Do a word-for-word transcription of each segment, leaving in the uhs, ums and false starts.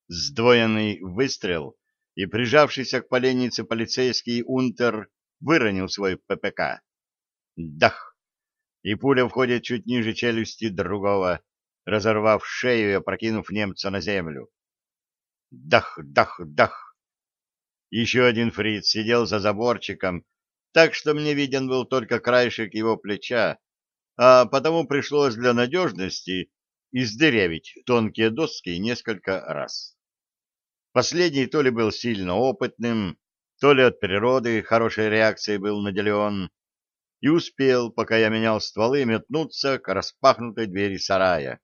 Сдвоенный выстрел, и прижавшийся к поленнице полицейский унтер выронил свой ППК. Дах! И пуля входит чуть ниже челюсти другого, разорвав шею и опрокинув немца на землю. Дах, дах, дах! Еще один фриц сидел за заборчиком, так что мне виден был только краешек его плеча, а потому пришлось для надежности издырявить тонкие доски несколько раз. Последний то ли был сильно опытным, то ли от природы хорошей реакцией был наделен, и успел, пока я менял стволы, метнуться к распахнутой двери сарая.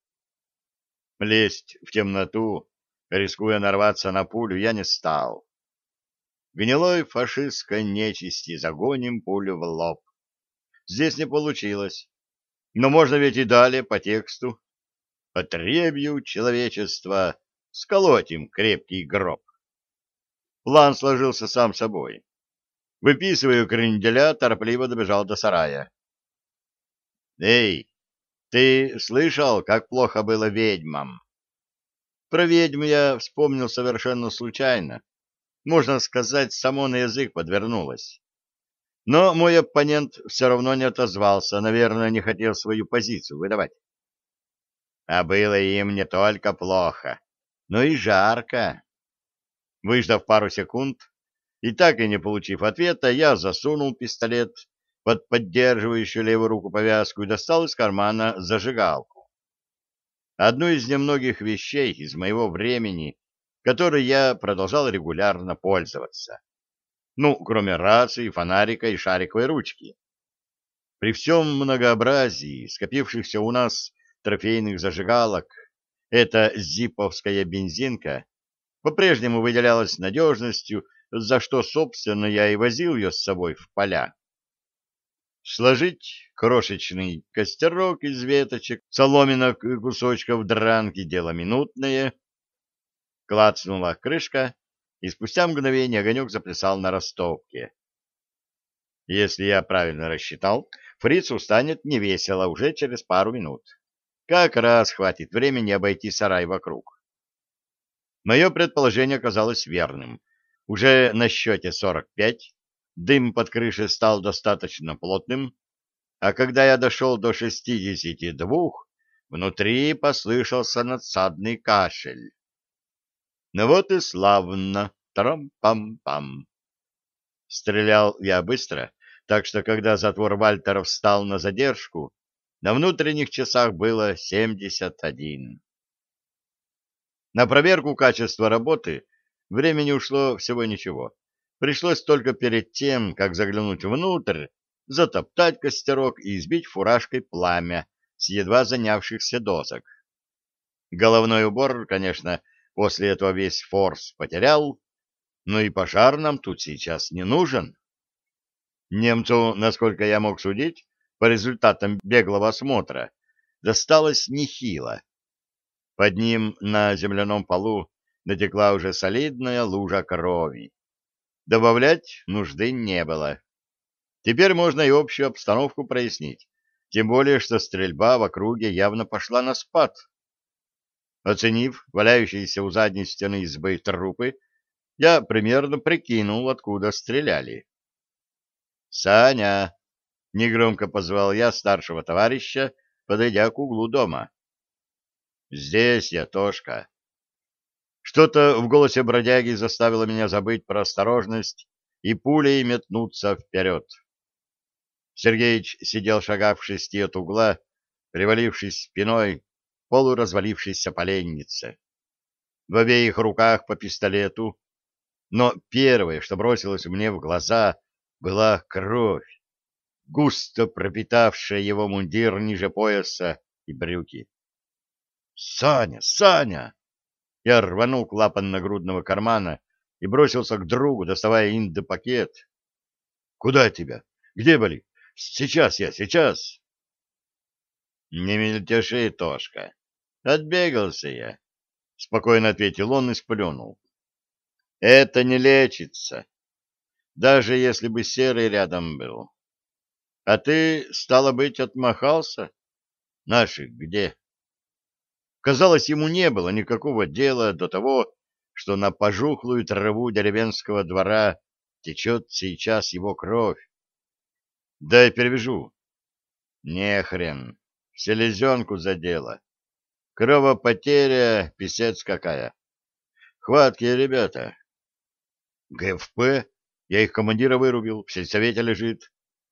Лезть в темноту, рискуя нарваться на пулю, я не стал. Гнилой фашистской нечисти загоним пулю в лоб. Здесь не получилось, но можно ведь и далее по тексту. Отребью человечества сколотим крепкий гроб. План сложился сам собой. Выписывая кренделя, торопливо добежал до сарая. «Эй, ты слышал, как плохо было ведьмам?» Про ведьм я вспомнил совершенно случайно. Можно сказать, само на язык подвернулось. Но мой оппонент все равно не отозвался, наверное, не хотел свою позицию выдавать. А было им не только плохо, но и жарко. Выждав пару секунд и так и не получив ответа, я засунул пистолет под поддерживающую левую руку повязку и достал из кармана зажигалку. Одну из немногих вещей из моего времени, которой я продолжал регулярно пользоваться. Ну, кроме рации, фонарика и шариковой ручки. При всем многообразии скопившихся у нас трофейных зажигалок, эта зиповская бензинка по-прежнему выделялась надежностью, за что, собственно, я и возил ее с собой в поля. Сложить крошечный костерок из веточек, соломинок и кусочков дранки — дело минутное. Клацнула крышка, и спустя мгновение огонек заплясал на ростовке. Если я правильно рассчитал, фрицу станет невесело уже через пару минут. Как раз хватит времени обойти сарай вокруг. Мое предположение оказалось верным. Уже на счете сорок пять, дым под крышей стал достаточно плотным, а когда я дошел до шестидесяти двух, внутри послышался надсадный кашель. Ну вот и славно, трам-пам-пам. Стрелял я быстро, так что когда затвор Вальтера встал на задержку, на внутренних часах было семьдесят один. На проверку качества работы времени ушло всего ничего. Пришлось только перед тем, как заглянуть внутрь, затоптать костерок и избить фуражкой пламя с едва занявшихся досок. Головной убор, конечно, после этого весь форс потерял, но и пожар нам тут сейчас не нужен. Немцу, насколько я мог судить, по результатам беглого осмотра, досталось нехило. Под ним на земляном полу натекла уже солидная лужа крови. Добавлять нужды не было. Теперь можно и общую обстановку прояснить, тем более, что стрельба в округе явно пошла на спад. Оценив валяющиеся у задней стены избы трупы, я примерно прикинул, откуда стреляли. «Саня!» — негромко позвал я старшего товарища, подойдя к углу дома. «Здесь я, Тошка». Что-то в голосе бродяги заставило меня забыть про осторожность и пулей метнуться вперед. Сергеич сидел шагав в шести от угла, привалившись спиной к полуразвалившейся поленнице. В обеих руках по пистолету, но первое, что бросилось мне в глаза, была кровь, густо пропитавшая его мундир ниже пояса и брюки. «Саня! Саня!» Я рванул клапан нагрудного кармана и бросился к другу, доставая индопакет. «Куда тебя? Где были? Сейчас я, сейчас!» «Не мельтеши, Тошка. Отбегался я», — спокойно ответил он и сплюнул. «Это не лечится, даже если бы Серый рядом был. А ты, стало быть, отмахался? Наших где?» Казалось, ему не было никакого дела до того, что на пожухлую траву деревенского двора течет сейчас его кровь. Дай перевяжу. Не хрен. Селезенку задело. Кровопотеря, писец какая. Хваткие ребята. ГФП? Я их командира вырубил, в сельсовете лежит.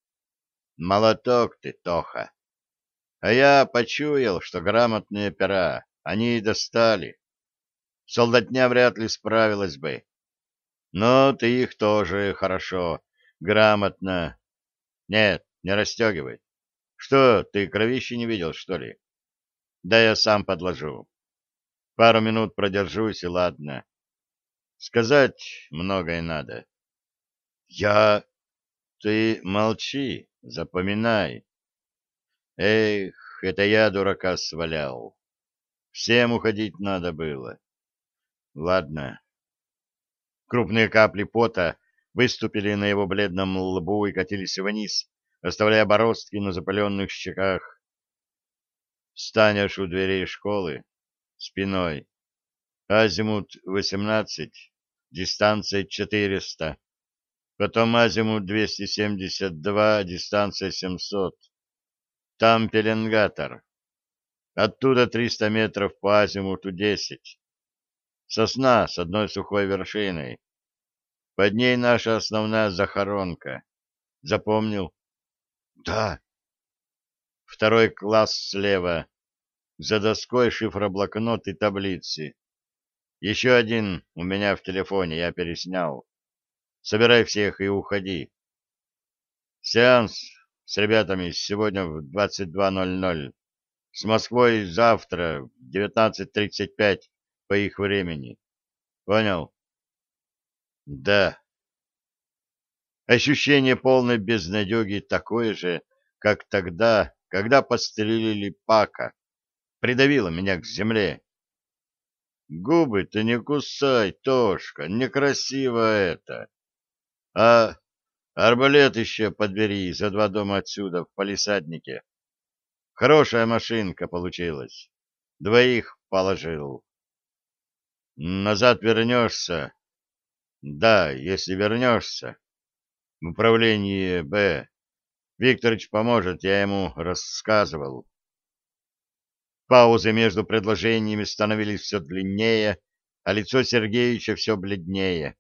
Молоток ты, Тоха. А я почуял, что грамотные пера, они и достали. Солдатня вряд ли справилась бы. Но ты их тоже хорошо, грамотно. Нет, не расстегивай. Что, ты кровищи не видел, что ли? Да я сам подложу. Пару минут продержусь, и ладно. Сказать многое надо. Я... Ты молчи, запоминай. Эх, это я дурака свалял. Всем уходить надо было. Ладно. Крупные капли пота выступили на его бледном лбу и катились вниз, оставляя бороздки на запаленных щеках. Встанешь у дверей школы спиной. Азимут восемнадцать, дистанция четыреста. Потом азимут двести семьдесят два, дистанция семьсот. Там пеленгатор. Оттуда триста метров по азимуту десять. Сосна с одной сухой вершиной. Под ней наша основная захоронка. Запомнил? Да. Второй класс слева. За доской шифроблокнот и таблицы. Еще один у меня в телефоне, я переснял. Собирай всех и уходи. Сеанс с ребятами сегодня в двадцать два ноль ноль. С Москвой завтра в девятнадцать тридцать пять по их времени. Понял? Да. Ощущение полной безнадеги такое же, как тогда, когда подстрелили Пака. Придавило меня к земле. Губы ты не кусай, Тошка, некрасиво это. А арбалет еще подбери за два дома отсюда, в палисаднике. Хорошая машинка получилась. Двоих положил. Назад вернешься? Да, если вернешься. В управлении Б. Викторович поможет, я ему рассказывал. Паузы между предложениями становились все длиннее, а лицо Сергеевича все бледнее.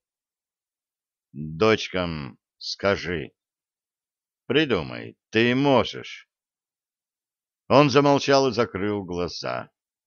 Дочкам скажи. Придумай, ты можешь. Он замолчал и закрыл глаза.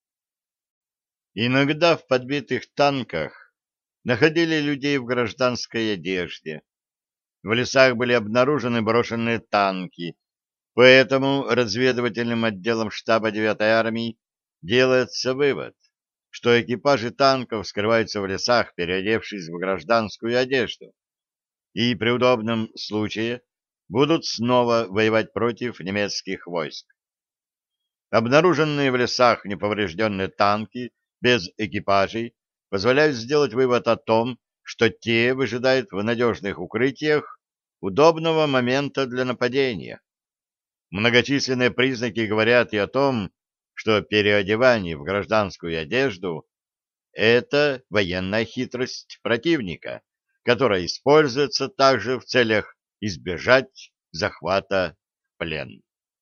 Иногда в подбитых танках находили людей в гражданской одежде. В лесах были обнаружены брошенные танки, поэтому разведывательным отделом штаба девятой армии делается вывод, что экипажи танков скрываются в лесах, переодевшись в гражданскую одежду, и при удобном случае будут снова воевать против немецких войск. Обнаруженные в лесах неповрежденные танки без экипажей позволяют сделать вывод о том, что те выжидают в надежных укрытиях удобного момента для нападения. Многочисленные признаки говорят и о том, что переодевание в гражданскую одежду — это военная хитрость противника, которая используется также в целях избежать захвата в плен.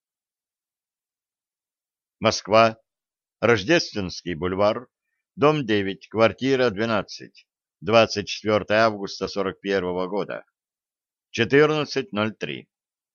Москва. Рождественский бульвар. Дом девять. Квартира двенадцать. двадцать четвёртое августа сорок первого года. четырнадцать ноль три.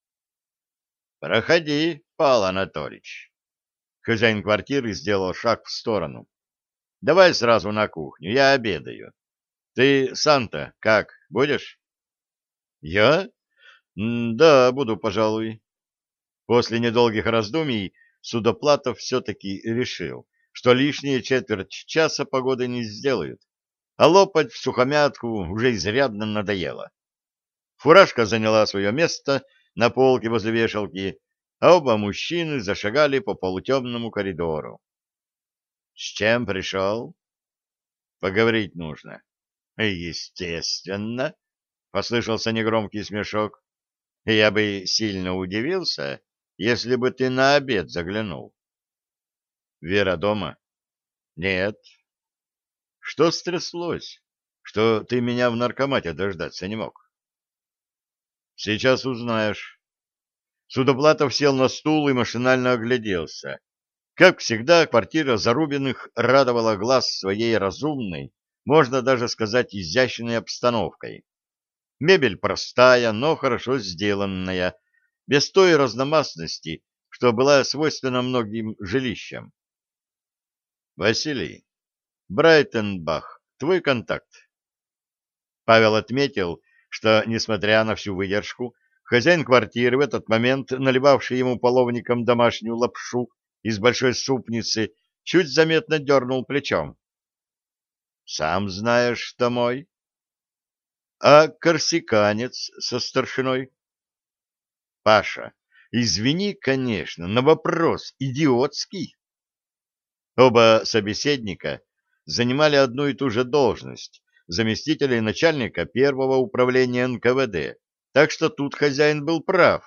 Проходи, Павел Анатольевич. Хозяин квартиры сделал шаг в сторону. Давай сразу на кухню, я обедаю. Ты сам-то как, будешь? Я? М, Да, буду, пожалуй. После недолгих раздумий Судоплатов все-таки решил, что лишние четверть часа погоды не сделают, а лопать в сухомятку уже изрядно надоело. Фуражка заняла свое место на полке возле вешалки, а оба мужчины зашагали по полутемному коридору. — С чем пришел? — Поговорить нужно. — Естественно, — послышался негромкий смешок. — Я бы сильно удивился, если бы ты на обед заглянул. — Вера дома? — Нет. Что стряслось? Что ты меня в наркомате дождаться не мог? Сейчас узнаешь. Судоплатов сел на стул и машинально огляделся. Как всегда, квартира Зарубиных радовала глаз своей разумной, можно даже сказать, изящной обстановкой. Мебель простая, но хорошо сделанная, без той разномастности, что была свойственна многим жилищам. Василий, Брайтенбах, твой контакт. Павел отметил, что, несмотря на всю выдержку, хозяин квартиры в этот момент, наливавший ему половником домашнюю лапшу из большой супницы, чуть заметно дернул плечом. — Сам знаешь, что мой. — А корсиканец со старшиной? — Паша, извини, конечно, но вопрос идиотский. Оба собеседника занимали одну и ту же должность заместителей начальника первого управления эн ка вэ дэ, так что тут хозяин был прав.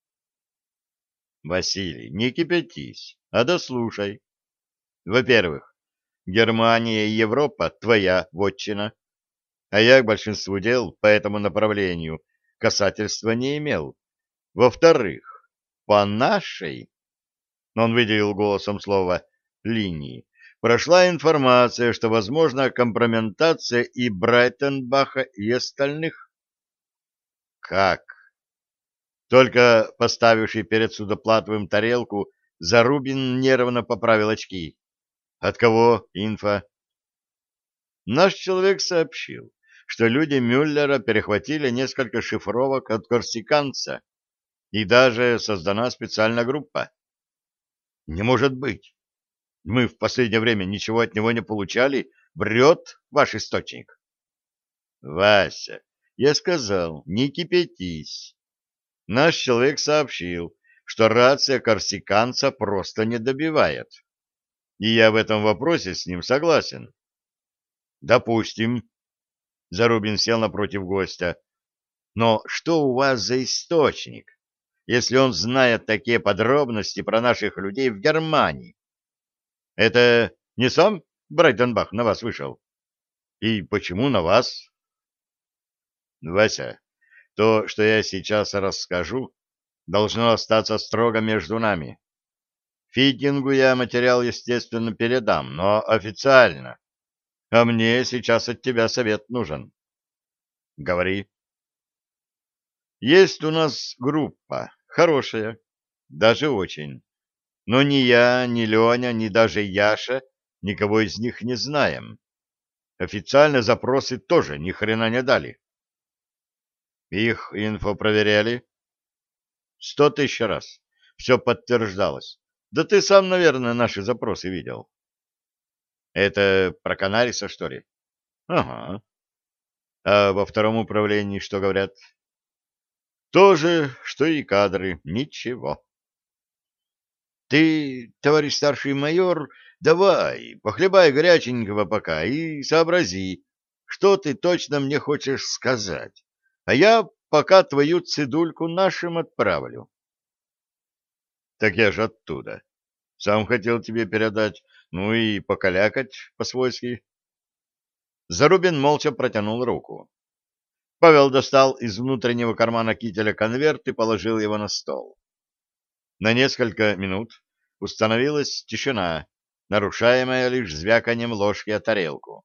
Василий, не кипятись, а дослушай. Во-первых, Германия и Европа — твоя вотчина, а я к большинству дел по этому направлению касательства не имел. Во-вторых, по нашей, он выделил голосом слово «линии», прошла информация, что возможна компрометация и Брайтенбаха, и остальных. Как? Только поставивший перед Судоплатовым тарелку, Зарубин нервно поправил очки. От кого инфа? Наш человек сообщил, что люди Мюллера перехватили несколько шифровок от корсиканца, и даже создана специальная группа. Не может быть. Мы в последнее время ничего от него не получали. Врет ваш источник. Вася, я сказал, не кипятись. Наш человек сообщил, что рация корсиканца просто не добивает. И я в этом вопросе с ним согласен. Допустим. Зарубин сел напротив гостя. Но что у вас за источник, если он знает такие подробности про наших людей в Германии? Это не сам Брайтенбах на вас вышел? И почему на вас? Вася, то, что я сейчас расскажу, должно остаться строго между нами. Фитингу я материал, естественно, передам, но официально. А мне сейчас от тебя совет нужен. Говори. Есть у нас группа, хорошая, даже очень. Но ни я, ни Леня, ни даже Яша никого из них не знаем. Официально запросы тоже ни хрена не дали. Их инфо проверяли? Сто тысяч раз. Все подтверждалось. Да ты сам, наверное, наши запросы видел. Это про Канариса, что ли? Ага. А во втором управлении что говорят? То же, что и кадры. Ничего. Ты, товарищ старший майор, давай, похлебай горяченького пока и сообрази, что ты точно мне хочешь сказать. А я пока твою цедульку нашим отправлю. Так я же оттуда. Сам хотел тебе передать, ну и покалякать по-свойски. Зарубин молча протянул руку. Павел достал из внутреннего кармана кителя конверт и положил его на стол. На несколько минут установилась тишина, нарушаемая лишь звяканием ложки о тарелку.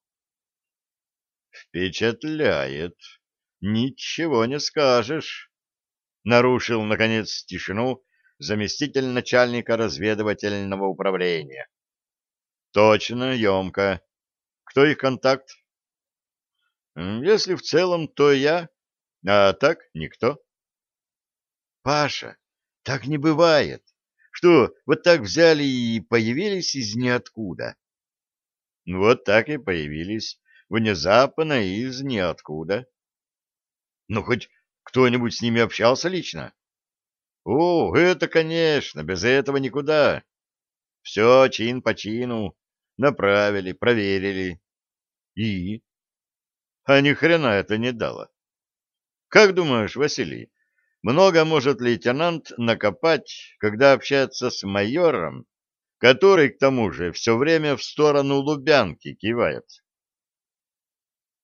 «Впечатляет. Ничего не скажешь», — нарушил, наконец, тишину заместитель начальника разведывательного управления. «Точно, емко. Кто их контакт?» «Если в целом, то я, а так никто». «Паша, так не бывает. Что, вот так взяли и появились из ниоткуда?» «Вот так и появились. Внезапно из ниоткуда». «Ну, хоть кто-нибудь с ними общался лично?» «О, это, конечно, без этого никуда. Все чин по чину. Направили, проверили. И? А ни хрена это не дало. Как думаешь, Василий, много может лейтенант накопать, когда общается с майором, который, к тому же, все время в сторону Лубянки кивает?»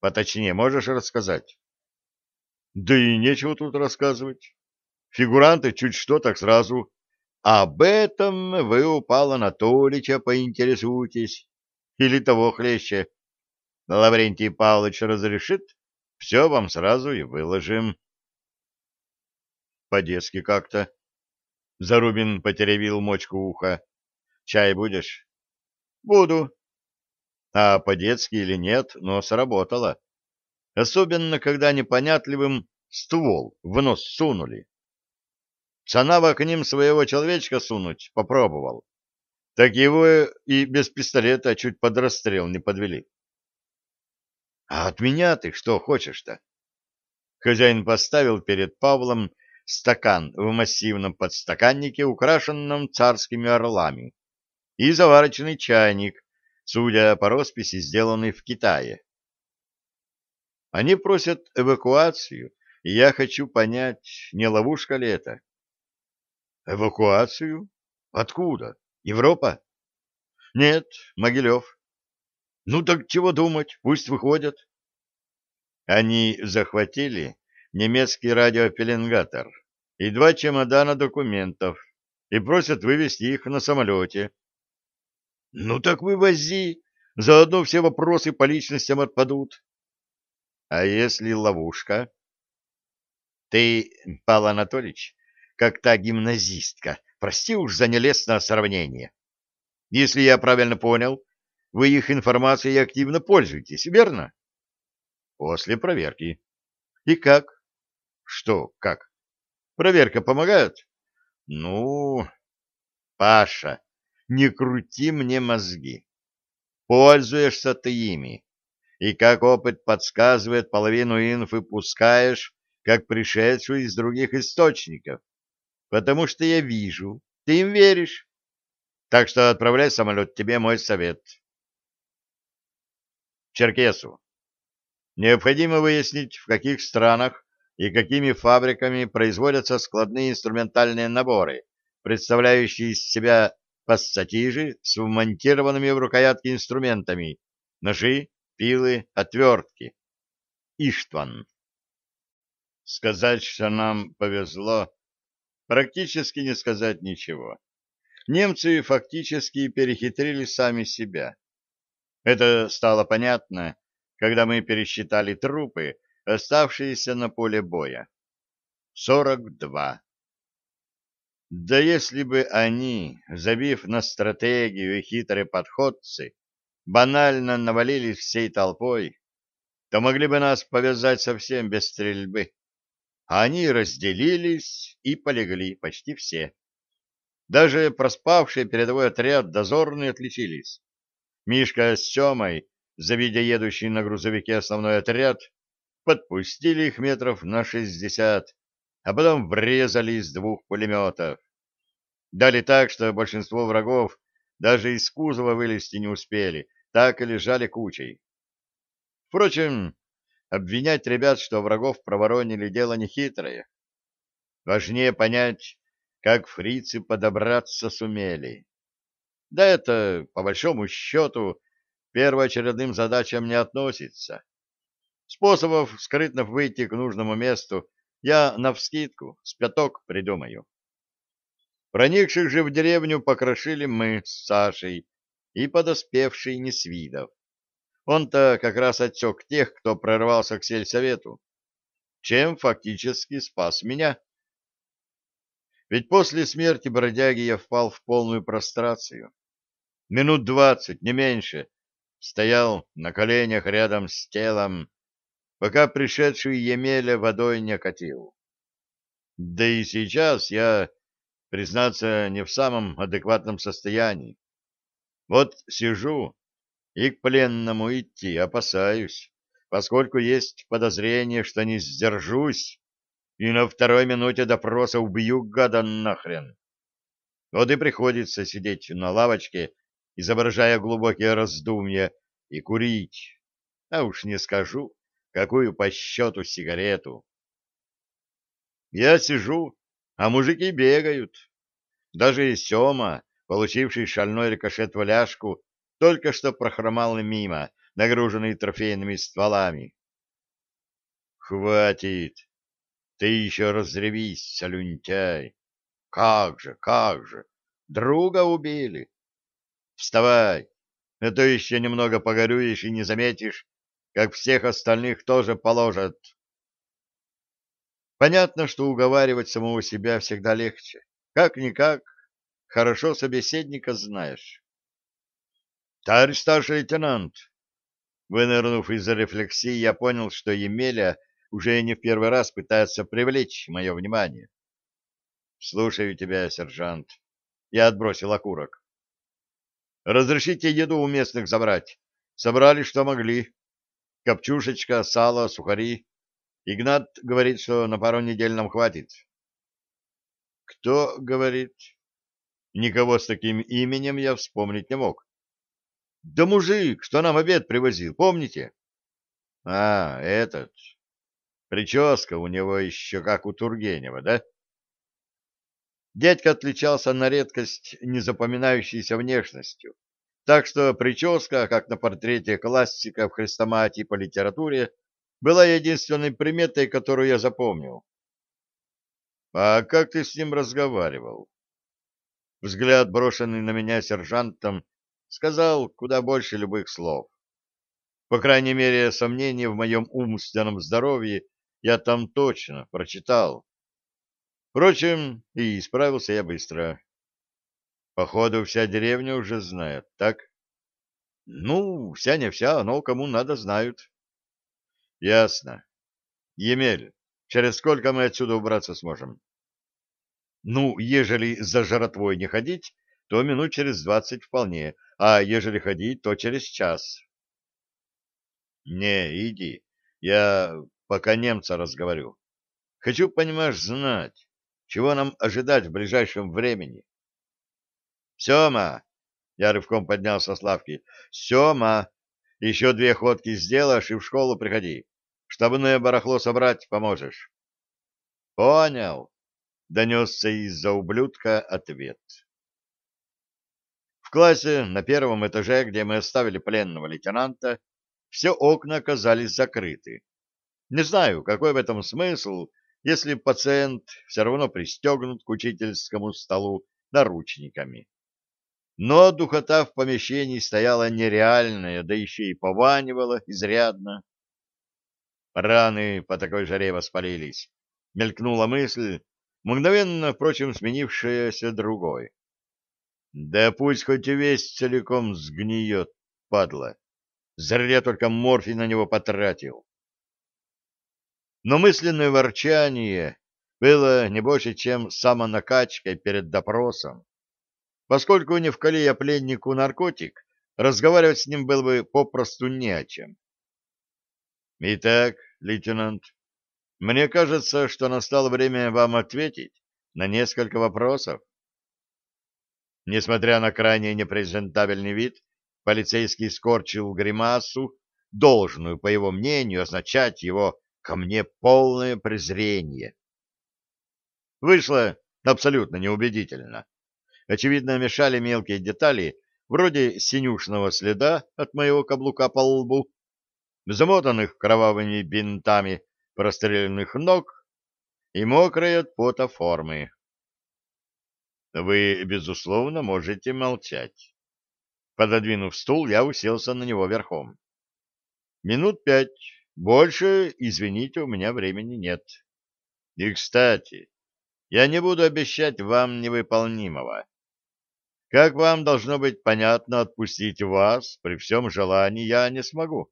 Поточнее можешь рассказать? Да и нечего тут рассказывать. Фигуранты чуть что так сразу. Об этом вы у Павла Анатольевича поинтересуйтесь. Или того хлеще. Лаврентий Павлович разрешит, все вам сразу и выложим. По-детски как-то. Зарубин потеребил мочку уха. Чай будешь? Буду. А по-детски или нет, но сработало. Особенно, когда непонятливым ствол в нос сунули. Цанава к ним своего человечка сунуть попробовал. Так его и без пистолета чуть под расстрел не подвели. — А от меня ты что хочешь-то? Хозяин поставил перед Павлом стакан в массивном подстаканнике, украшенном царскими орлами, и заварочный чайник, судя по росписи, сделанный в Китае. Они просят эвакуацию, и я хочу понять, не ловушка ли это? Эвакуацию? Откуда? Европа? Нет, Могилев. Ну так чего думать, пусть выходят. Они захватили немецкий радиопеленгатор и два чемодана документов и просят вывезти их на самолете. Ну так вывози, заодно все вопросы по личностям отпадут. А если ловушка? Ты, Павел Анатольевич, как та гимназистка, прости уж за нелестное сравнение. Если я правильно понял, вы их информацией активно пользуетесь, верно? После проверки. И как? Что, как? Проверка помогает? Ну, Паша, не крути мне мозги. Пользуешься ты ими. И как опыт подсказывает, половину инфы пускаешь, как пришедшую из других источников. Потому что я вижу, ты им веришь. Так что отправляй самолет, тебе мой совет. Черкесу. Необходимо выяснить, в каких странах и какими фабриками производятся складные инструментальные наборы, представляющие из себя пассатижи с вмонтированными в рукоятки инструментами, ножи, пилы, отвертки. Иштван. Сказать, что нам повезло, практически не сказать ничего. Немцы фактически перехитрили сами себя. Это стало понятно, когда мы пересчитали трупы, оставшиеся на поле боя. Сорок два. Да если бы они, забив на стратегию и хитрые подходцы, банально навалились всей толпой, то могли бы нас повязать совсем без стрельбы. А они разделились и полегли почти все. Даже проспавший передовой отряд дозорные отличились. Мишка с Семой, завидя едущий на грузовике основной отряд, подпустили их метров на шестьдесят, а потом врезали из двух пулеметов. Дали так, что большинство врагов даже из кузова вылезти не успели, так и лежали кучей. Впрочем, обвинять ребят, что врагов проворонили, дело нехитрое. Важнее понять, как фрицы подобраться сумели. Да это, по большому счету, первоочередным задачам не относится. Способов скрытно выйти к нужному месту я навскидку с пяток придумаю. Проникших же в деревню покрошили мы с Сашей и подоспевший Несвидов. Он-то как раз отсек тех, кто прорвался к сельсовету, чем фактически спас меня. Ведь после смерти бродяги я впал в полную прострацию. Минут двадцать, не меньше, стоял на коленях рядом с телом, пока пришедший Емеля водой не окатил. Да и сейчас я, признаться, не в самом адекватном состоянии. Вот сижу и к пленному идти опасаюсь, поскольку есть подозрение, что не сдержусь и на второй минуте допроса убью гада нахрен. Вот и приходится сидеть на лавочке, изображая глубокие раздумья, и курить, а уж не скажу, какую по счету сигарету. Я сижу, а мужики бегают. Даже Сема, получивший шальной рикошет в ляжку, только что прохромал мимо, нагруженный трофейными стволами. Хватит! Ты еще разревись, слюнтяй! Как же, как же! Друга убили! Вставай, а то еще немного погорюешь и не заметишь, как всех остальных тоже положат. Понятно, что уговаривать самого себя всегда легче. Как-никак, хорошо собеседника знаешь. Товарищ старший лейтенант, вынырнув из-за рефлексии, я понял, что Емеля уже не в первый раз пытается привлечь мое внимание. Слушаю тебя, сержант. Я отбросил окурок. Разрешите еду у местных забрать. Собрали, что могли. Копчушечка, сало, сухари. Игнат говорит, что на пару недель нам хватит. Кто говорит? Никого с таким именем я вспомнить не мог. Да мужик, что нам обед привозил, помните? А, этот. Прическа у него еще как у Тургенева, да? Дядька отличался на редкость незапоминающейся внешностью, так что прическа, как на портрете классика в хрестоматии по литературе, была единственной приметой, которую я запомнил. А как ты с ним разговаривал? Взгляд, брошенный на меня сержантом, сказал куда больше любых слов. По крайней мере, сомнения в моем умственном здоровье я там точно прочитал. Впрочем, и исправился я быстро. Походу, вся деревня уже знает, так? Ну, вся не вся, но кому надо знают. Ясно. Емель, через сколько мы отсюда убраться сможем? Ну, ежели за жратвой не ходить, то минут через двадцать вполне, а ежели ходить, то через час. Не, иди, я пока немца разговорю. Хочу, понимаешь, знать, чего нам ожидать в ближайшем времени. Сема, я рывком поднялся с лавки. Сема, еще две ходки сделаешь и в школу приходи. Штабное барахло собрать поможешь. Понял, донесся из-за ублюдка ответ. В классе на первом этаже, где мы оставили пленного лейтенанта, все окна оказались закрыты. Не знаю, какой в этом смысл, если пациент все равно пристегнут к учительскому столу наручниками. Но духота в помещении стояла нереальная, да еще и пованивала изрядно. Раны по такой жаре воспалились. Мелькнула мысль, мгновенно, впрочем, сменившаяся другой. Да пусть хоть и весь целиком сгниет, падла. Зря только морфий на него потратил. Но мысленное ворчание было не больше, чем самонакачкой перед допросом. Поскольку не вкали я пленнику наркотик, разговаривать с ним было бы попросту не о чем. Итак, лейтенант, мне кажется, что настало время вам ответить на несколько вопросов. Несмотря на крайне непрезентабельный вид, полицейский скорчил гримасу, должную, по его мнению, означать его ко мне полное презрение. Вышло абсолютно неубедительно. Очевидно, мешали мелкие детали, вроде синюшного следа от моего каблука по лбу, замотанных кровавыми бинтами простреленных ног и мокрой от пота формы. Вы, безусловно, можете молчать. Пододвинув стул, я уселся на него верхом. Минут пять. Больше, извините, у меня времени нет. И, кстати, я не буду обещать вам невыполнимого. Как вам должно быть понятно, отпустить вас при всем желании я не смогу.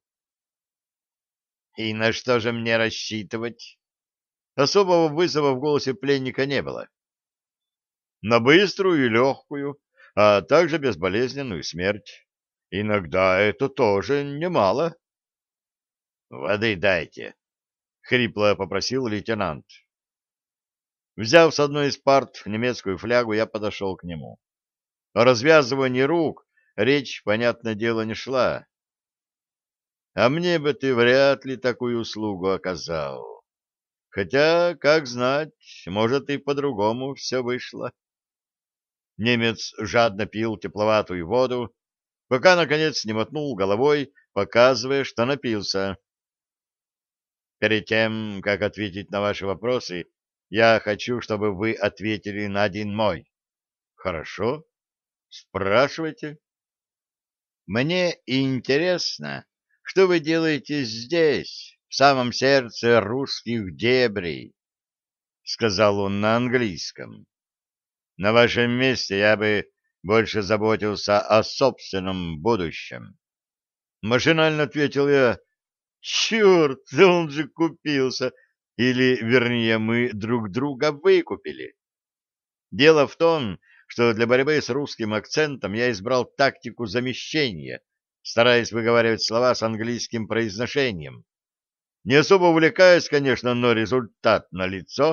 И на что же мне рассчитывать? Особого вызова в голосе пленника не было. На быструю и легкую, а также безболезненную смерть. Иногда это тоже немало. Воды дайте, — хрипло попросил лейтенант. Взяв с одной из парт немецкую флягу, я подошел к нему. О развязывании рук речь, понятное дело, не шла. А мне бы ты вряд ли такую услугу оказал. Хотя, как знать, может, и по-другому все вышло. Немец жадно пил тепловатую воду, пока, наконец, не мотнул головой, показывая, что напился. Перед тем, как ответить на ваши вопросы, я хочу, чтобы вы ответили на один мой. Хорошо? Спрашивайте. Мне интересно, что вы делаете здесь, в самом сердце русских дебрей, сказал он на английском. На вашем месте я бы больше заботился о собственном будущем. Машинально ответил я. Черт, да он же купился. Или, вернее, мы друг друга выкупили. Дело в том, что для борьбы с русским акцентом я избрал тактику замещения, стараясь выговаривать слова с английским произношением. Не особо увлекаясь, конечно, но результат налицо.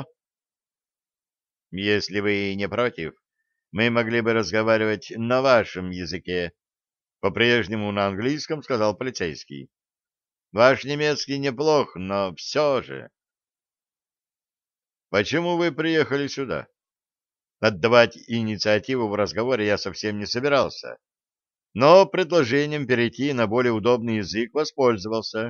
Если вы не против, мы могли бы разговаривать на вашем языке. По-прежнему на английском сказал полицейский. Ваш немецкий неплох, но все же. Почему вы приехали сюда? Отдавать инициативу в разговоре я совсем не собирался, но предложением перейти на более удобный язык воспользовался.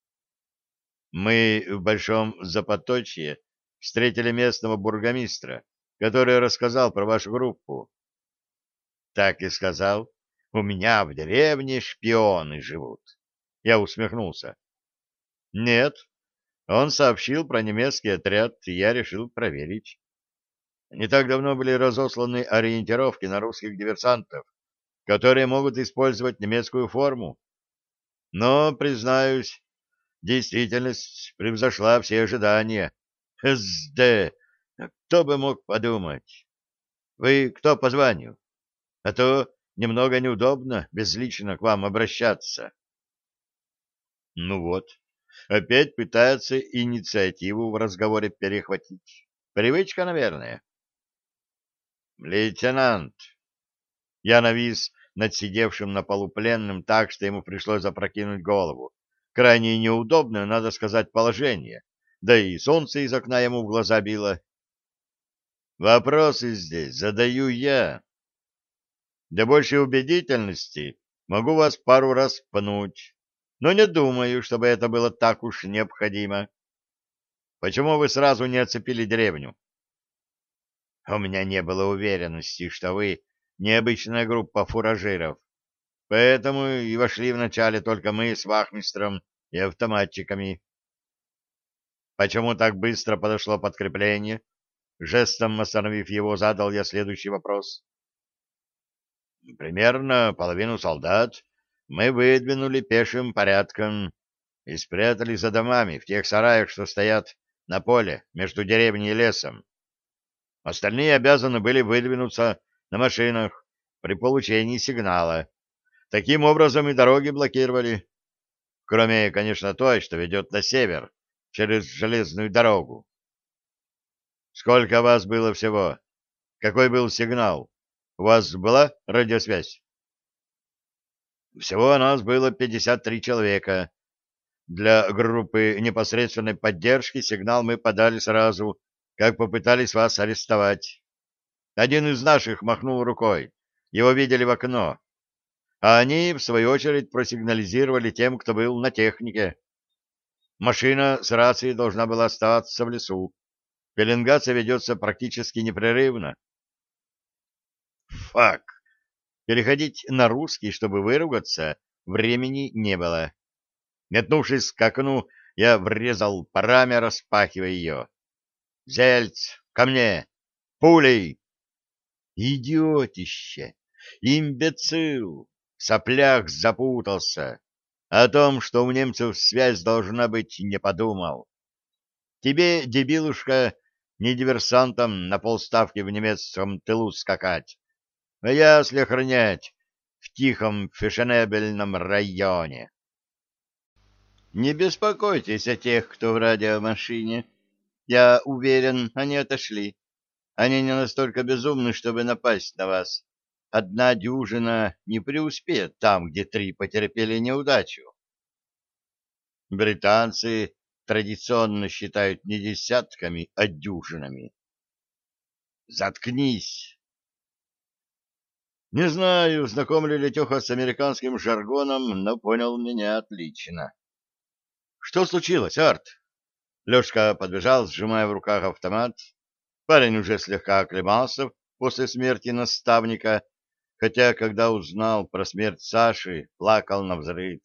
Мы в Большом Запоточье встретили местного бургомистра, который рассказал про вашу группу. Так и сказал. У меня в деревне шпионы живут. Я усмехнулся. Нет, он сообщил про немецкий отряд, и я решил проверить. Не так давно были разосланы ориентировки на русских диверсантов, которые могут использовать немецкую форму. Но, признаюсь, действительность превзошла все ожидания. СД! Кто бы мог подумать? Вы кто по званию? А то немного неудобно безлично к вам обращаться. Ну вот, опять пытается инициативу в разговоре перехватить. Привычка, наверное. Лейтенант, я навис над сидевшим на полу пленным так, что ему пришлось запрокинуть голову. Крайне неудобное, надо сказать, положение. Да и солнце из окна ему в глаза било. Вопросы здесь задаю я. Для большей убедительности могу вас пару раз пнуть, но не думаю, чтобы это было так уж необходимо. Почему вы сразу не оцепили деревню? У меня не было уверенности, что вы необычная группа фуражиров, поэтому и вошли вначале только мы с вахмистром и автоматчиками. Почему так быстро подошло подкрепление? Жестом остановив его, задал я следующий вопрос. Примерно половину солдат мы выдвинули пешим порядком и спрятали за домами в тех сараях, что стоят на поле между деревней и лесом. Остальные обязаны были выдвинуться на машинах при получении сигнала. Таким образом и дороги блокировали. Кроме, конечно, той, что ведет на север, через железную дорогу. Сколько вас было всего? Какой был сигнал? У вас была радиосвязь? Всего нас было пятьдесят три человека. Для группы непосредственной поддержки сигнал мы подали сразу, как попытались вас арестовать. Один из наших махнул рукой. Его видели в окно. А они, в свою очередь, просигнализировали тем, кто был на технике. Машина с рацией должна была оставаться в лесу. Пеленгация ведется практически непрерывно. Фак! Переходить на русский, чтобы выругаться, времени не было. Метнувшись к окну, я врезал по раме, распахивая ее. «Зельц, ко мне! Пулей!» «Идиотище! Имбецил! В соплях запутался. О том, что у немцев связь должна быть, не подумал. Тебе, дебилушка, не диверсантам на полставки в немецком тылу скакать, а ясли охранять в тихом фешенебельном районе. Не беспокойтесь о тех, кто в радиомашине. Я уверен, они отошли. Они не настолько безумны, чтобы напасть на вас. Одна дюжина не преуспеет там, где три потерпели неудачу. Британцы традиционно считают не десятками, а дюжинами. Заткнись! Не знаю, знаком ли Летеха с американским жаргоном, но понял меня отлично. — Что случилось, Арт? Лешка подбежал, сжимая в руках автомат. Парень уже слегка оклемался после смерти наставника, хотя, когда узнал про смерть Саши, плакал навзрыд.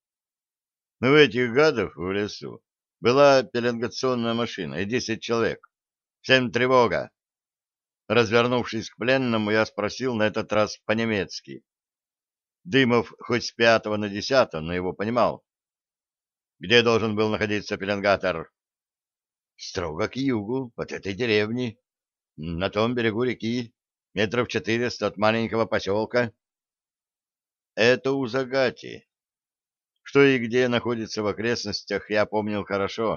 Но у этих гадов в лесу была пеленгационная машина и десять человек. Всем тревога. Развернувшись к пленному, я спросил на этот раз по-немецки. Дымов хоть с пятого на десятое, но его понимал. Где должен был находиться пеленгатор? Строго к югу, от этой деревни, на том берегу реки, метров четыреста от маленького поселка. Это у Загати. Что и где находится в окрестностях, я помнил хорошо.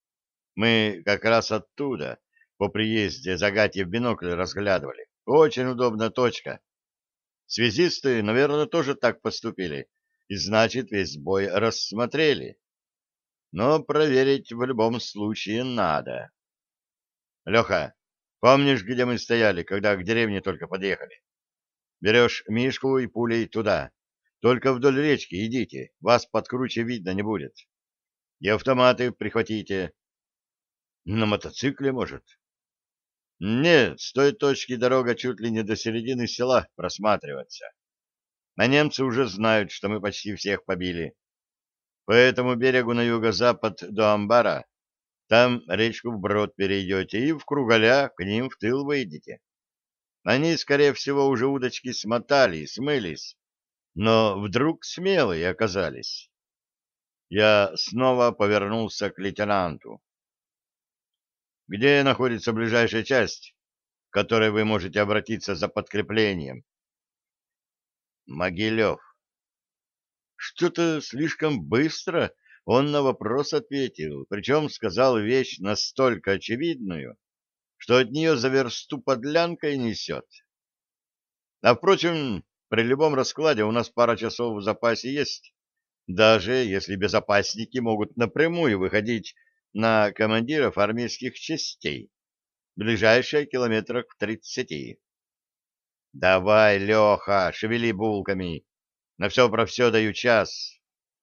Мы как раз оттуда, по приезде Загати в бинокль разглядывали. Очень удобная точка. Связисты, наверное, тоже так поступили, и значит, весь бой рассмотрели. Но проверить в любом случае надо. Леха, помнишь, где мы стояли, когда к деревне только подъехали? Берешь Мишку и пулей туда. Только вдоль речки идите, вас под круче видно не будет. И автоматы прихватите. На мотоцикле, может? Нет, с той точки дорога чуть ли не до середины села просматривается. А немцы уже знают, что мы почти всех побили. По этому берегу на юго-запад до амбара, там речку вброд перейдете и в кругаля к ним в тыл выйдете. Они, скорее всего, уже удочки смотали и смылись, но вдруг смелые оказались. Я снова повернулся к лейтенанту. Где находится ближайшая часть, к которой вы можете обратиться за подкреплением? Могилев. Что-то слишком быстро он на вопрос ответил, причем сказал вещь настолько очевидную, что от нее за версту подлянкой несет. А, впрочем, при любом раскладе у нас пара часов в запасе есть, даже если безопасники могут напрямую выходить на командиров армейских частей, ближайшие километрах в тридцати. Давай, Леха, шевели булками, на все про все даю час.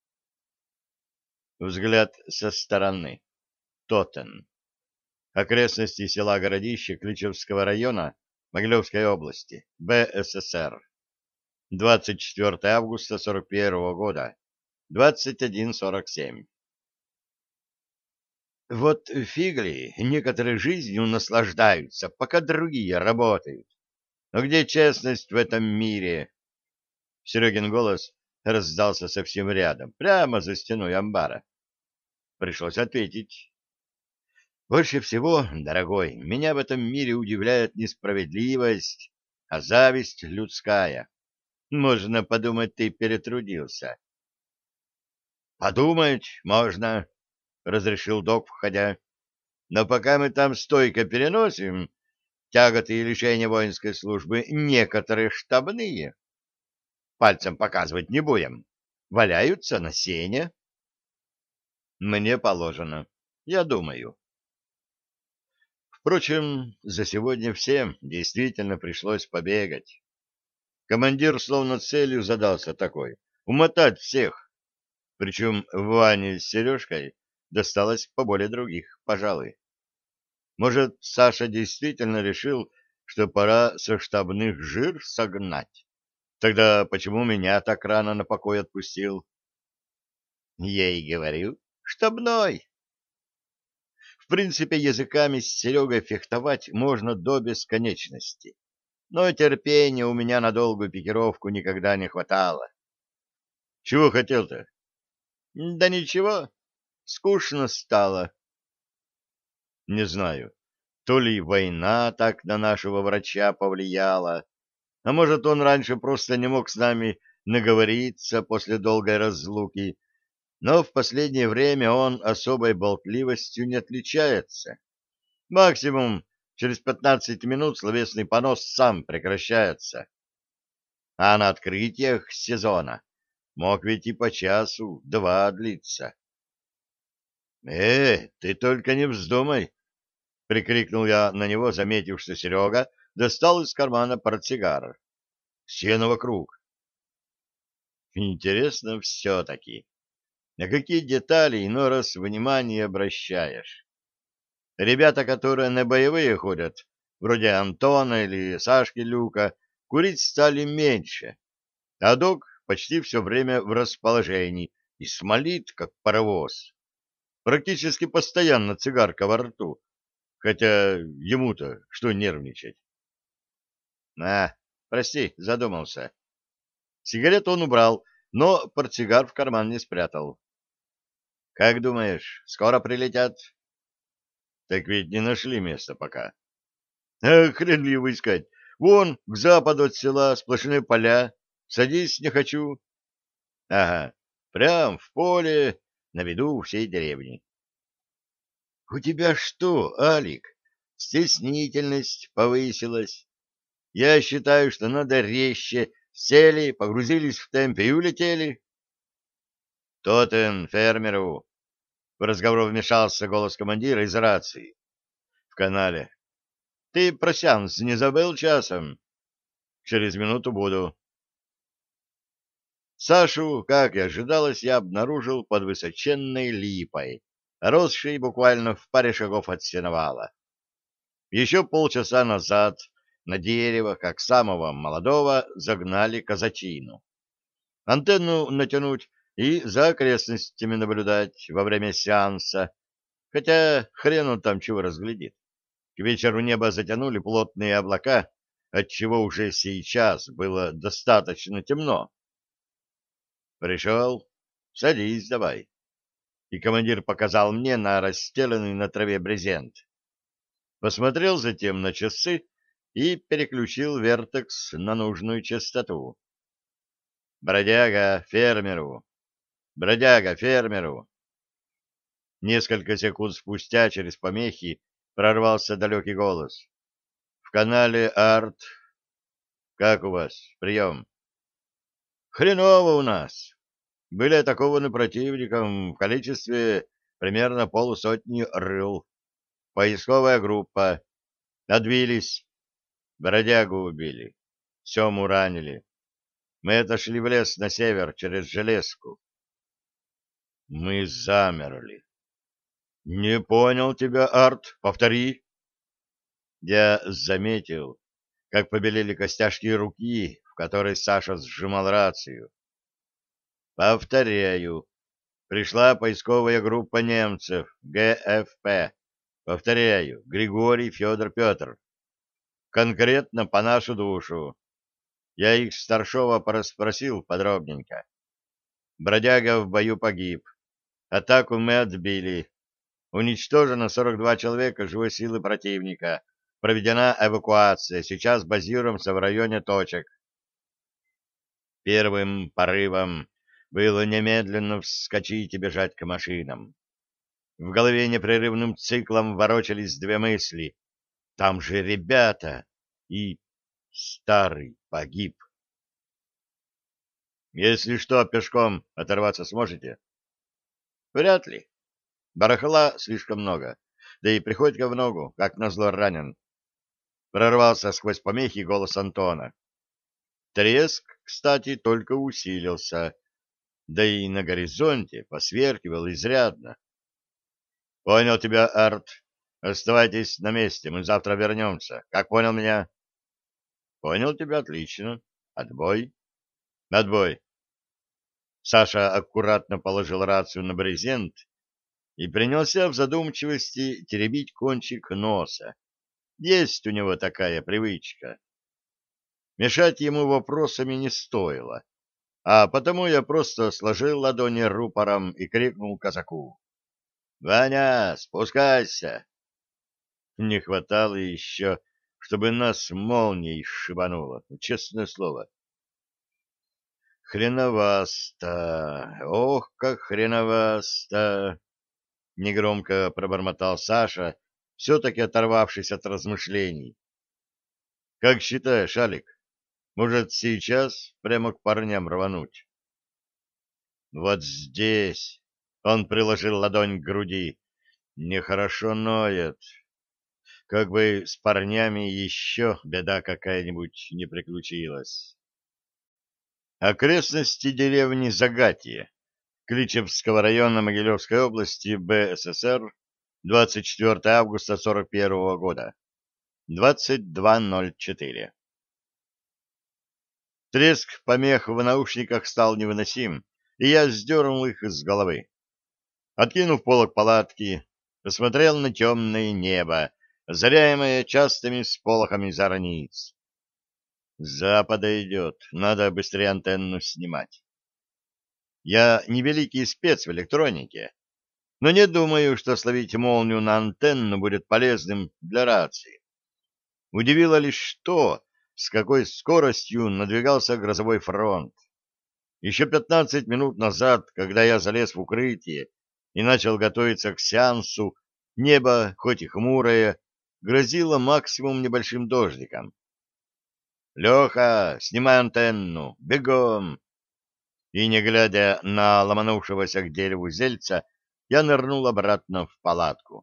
Взгляд со стороны. Тотен. Окрестности села Городище Кличевского района Могилевской области, БССР. двадцать четвёртое августа сорок первого года. двадцать один сорок семь. Вот фигли некоторые жизнью наслаждаются, пока другие работают. Но где честность в этом мире? Серегин голос раздался совсем рядом, прямо за стеной амбара. Пришлось ответить. Больше всего, дорогой, меня в этом мире удивляет несправедливость, а зависть людская. Можно подумать, ты перетрудился. Подумать можно, разрешил док, входя. Но пока мы там стойко переносим тяготы и лишения воинской службы, некоторые штабные, пальцем показывать не будем, валяются на сене. Мне положено, я думаю. Впрочем, за сегодня всем действительно пришлось побегать. Командир словно целью задался такой — умотать всех. Причем Ване с Сережкой досталось поболее других, пожалуй. Может, Саша действительно решил, что пора со штабных жир согнать? Тогда почему меня так рано на покой отпустил? Я и говорю, штабной. В принципе, языками с Серегой фехтовать можно до бесконечности. Но терпения у меня на долгую пикировку никогда не хватало. Чего хотел-то? Да ничего, скучно стало. Не знаю, то ли война так на нашего врача повлияла, а может, он раньше просто не мог с нами наговориться после долгой разлуки, но в последнее время он особой болтливостью не отличается. Максимум через пятнадцать минут словесный понос сам прекращается. А на открытиях сезона мог ведь и по часу, два длиться. — Э, ты только не вздумай! — прикрикнул я на него, заметив, что Серега достал из кармана портсигар. Сено вокруг. Интересно все-таки, на какие детали иной раз внимание обращаешь. Ребята, которые на боевые ходят, вроде Антона или Сашки Люка, курить стали меньше, а док почти все время в расположении и смолит, как паровоз. Практически постоянно цигарка во рту, хотя ему-то что нервничать. А, прости, задумался. Сигарету он убрал, но портсигар в карман не спрятал. Как думаешь, скоро прилетят? Так ведь не нашли места пока. А хрен ли его искать? Вон, к западу от села сплошные поля. Садись, не хочу. Ага, прям в поле, на виду у всей деревни. У тебя что, Алик, стеснительность повысилась? Я считаю, что надо резче. Сели, погрузились в темпе и улетели. Тотен, фермеру. В разговор вмешался голос командира из рации. В канале. Ты про сеанс не забыл часом? Через минуту буду. Сашу, как и ожидалось, я обнаружил под высоченной липой, росшей буквально в паре шагов от сеновала. Еще полчаса назад на дерево, как самого молодого, загнали казачину. Антенну натянуть и за окрестностями наблюдать во время сеанса, хотя хрен он там чего разглядит. К вечеру небо затянули плотные облака, отчего уже сейчас было достаточно темно. Пришел? Садись давай. И командир показал мне на расстеленный на траве брезент. Посмотрел затем на часы и переключил вертекс на нужную частоту. Бродяга фермеру! Бродяга фермеру! Несколько секунд спустя через помехи прорвался далекий голос. В канале Арт. Как у вас? Прием. Хреново у нас. Были атакованы противником в количестве примерно полусотни рыл. Поисковая группа. Отбились. Бродягу убили. Сему ранили. Мы отошли в лес на север через железку. Мы замерли. Не понял тебя, Арт. Повтори. Я заметил, как побелели костяшки руки, в которой Саша сжимал рацию. Повторяю. Пришла поисковая группа немцев, ГФП. Повторяю, Григорий Федор Петр. Конкретно по нашу душу. Я их старшего порасспросил подробненько. Бродяга в бою погиб. Атаку мы отбили. Уничтожено сорок два человека живой силы противника. Проведена эвакуация. Сейчас базируемся в районе точек. Первым порывом было немедленно вскочить и бежать к машинам. В голове непрерывным циклом ворочались две мысли. Там же ребята и старый погиб. Если что, пешком оторваться сможете? Вряд ли. Барахла слишком много. Да и Приходько в ногу, как назло, ранен. Прорвался сквозь помехи голос Антона. Треск, кстати, только усилился. Да и на горизонте посверкивал изрядно. Понял тебя, Арт. Оставайтесь на месте, мы завтра вернемся. Как понял меня? Понял тебя, отлично. Отбой. Отбой. Саша аккуратно положил рацию на брезент и принялся в задумчивости теребить кончик носа. Есть у него такая привычка. Мешать ему вопросами не стоило, а потому я просто сложил ладони рупором и крикнул казаку. — Ваня, спускайся! Не хватало еще, чтобы нас молнией шибануло, честное слово. Хреновасто, ох, как хреновасто! Негромко пробормотал Саша, все-таки оторвавшись от размышлений. — Как считаешь, Алик, может, сейчас прямо к парням рвануть? — Вот здесь, — он приложил ладонь к груди, — нехорошо ноет. Как бы с парнями еще беда какая-нибудь не приключилась. Окрестности деревни Загатье Кличевского района Могилевской области БССР, двадцать четвёртое августа сорок первого года, двадцать два ноль четыре. Треск помех в наушниках стал невыносим, и я сдернул их с головы. Откинув полог палатки, посмотрел на темное небо, озаряемое частыми сполохами зорниц. С запада идет, надо быстрее антенну снимать. Я не великий спец в электронике, но не думаю, что словить молнию на антенну будет полезным для рации. Удивило лишь то, с какой скоростью надвигался грозовой фронт. Еще пятнадцать минут назад, когда я залез в укрытие и начал готовиться к сеансу, небо, хоть и хмурое, грозило максимум небольшим дождиком. «Леха, снимай антенну! Бегом!» И, не глядя на ломанувшегося к дереву зельца, я нырнул обратно в палатку.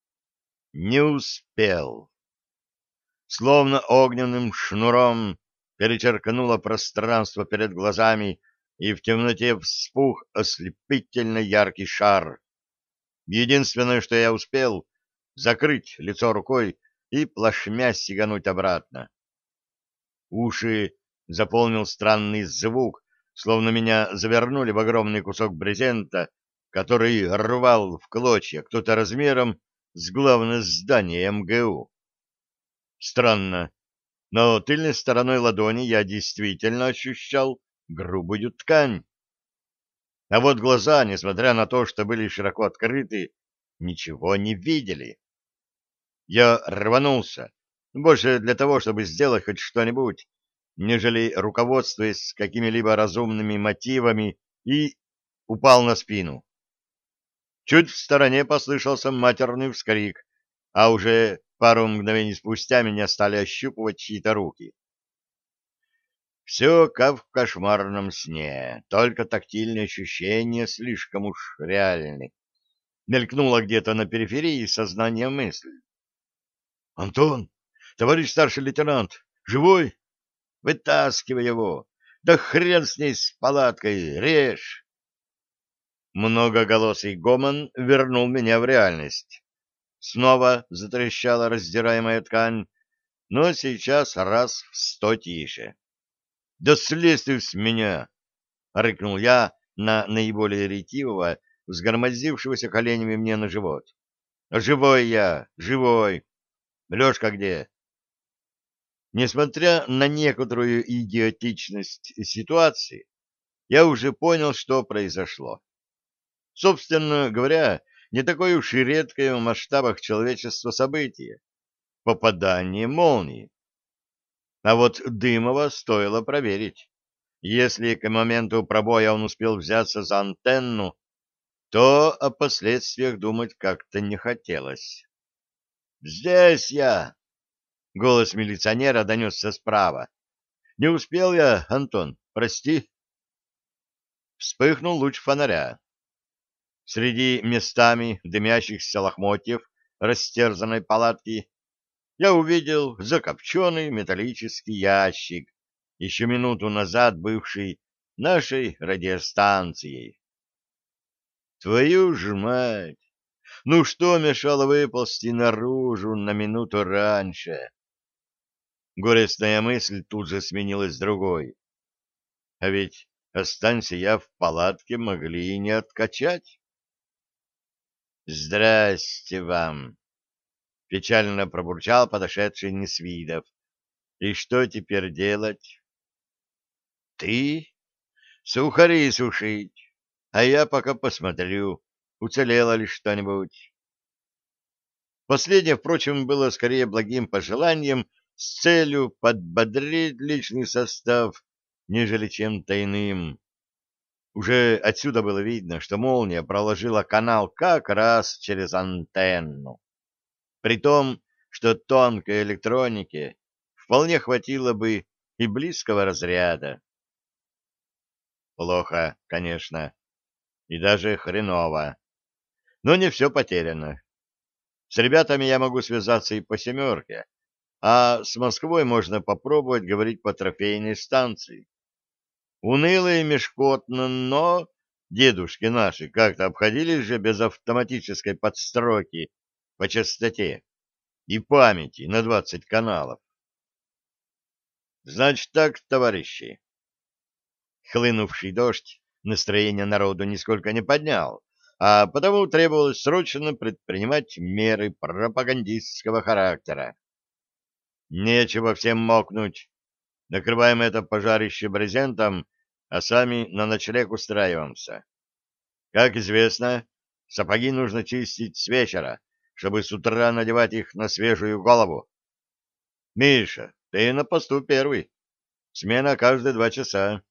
Не успел. Словно огненным шнуром перечеркнуло пространство перед глазами, и в темноте вспух ослепительно яркий шар. Единственное, что я успел, закрыть лицо рукой и плашмя сигануть обратно. Уши заполнил странный звук, словно меня завернули в огромный кусок брезента, который рвал в клочья кто-то размером с главное здание МГУ. Странно, но тыльной стороной ладони я действительно ощущал грубую ткань. А вот глаза, несмотря на то, что были широко открыты, ничего не видели. Я рванулся, больше для того, чтобы сделать хоть что-нибудь, нежели руководствуясь какими-либо разумными мотивами, и упал на спину. Чуть в стороне послышался матерный вскрик, а уже пару мгновений спустя меня стали ощупывать чьи-то руки. Все как в кошмарном сне, только тактильные ощущения слишком уж реальны. Мелькнула где-то на периферии сознания мысль. — Антон, товарищ старший лейтенант, живой? Вытаскивай его! Да хрен с ней с палаткой, режь! Многоголосый гомон вернул меня в реальность. Снова затрещала раздираемая ткань, но сейчас раз в сто тише. — Да слезь ты с меня! — рыкнул я на наиболее ретивого, взгромоздившегося коленями мне на живот. — Живой я, живой! Лёшка где? Несмотря на некоторую идиотичность ситуации, я уже понял, что произошло. Собственно говоря, не такое уж и редкое в масштабах человечества событие — попадание молнии. А вот Дымова стоило проверить. Если к моменту пробоя он успел взяться за антенну, то о последствиях думать как-то не хотелось. «Здесь я!» — голос милиционера донесся справа. «Не успел я, Антон, прости». Вспыхнул луч фонаря. Среди местами дымящихся лохмотьев растерзанной палатки я увидел закопченный металлический ящик, еще минуту назад бывший нашей радиостанцией. Твою ж мать! Ну что мешало выползти наружу на минуту раньше? Горестная мысль тут же сменилась другой. А ведь, останься я в палатке, могли и не откачать. «Здрасте вам!» — печально пробурчал подошедший Несвидов. «И что теперь делать?» «Ты? Сухари сушить, а я пока посмотрю, уцелело ли что-нибудь». Последнее, впрочем, было скорее благим пожеланием с целью подбодрить личный состав, нежели чем-то иным. Уже отсюда было видно, что молния проложила канал как раз через антенну. При том, что тонкой электронике вполне хватило бы и близкого разряда. Плохо, конечно, и даже хреново. Но не все потеряно. С ребятами я могу связаться и по «семерке», а с Москвой можно попробовать говорить по трофейной станции. Уныло и мешкотно, но дедушки наши как-то обходились же без автоматической подстройки по частоте и памяти на двадцать каналов. Значит так, товарищи. Хлынувший дождь настроение народу нисколько не поднял, а потому требовалось срочно предпринимать меры пропагандистского характера. Нечего всем мокнуть. Накрываем это пожарище брезентом, а сами на ночлег устраиваемся. Как известно, сапоги нужно чистить с вечера, чтобы с утра надевать их на свежую голову. Миша, ты на посту первый. Смена каждые два часа.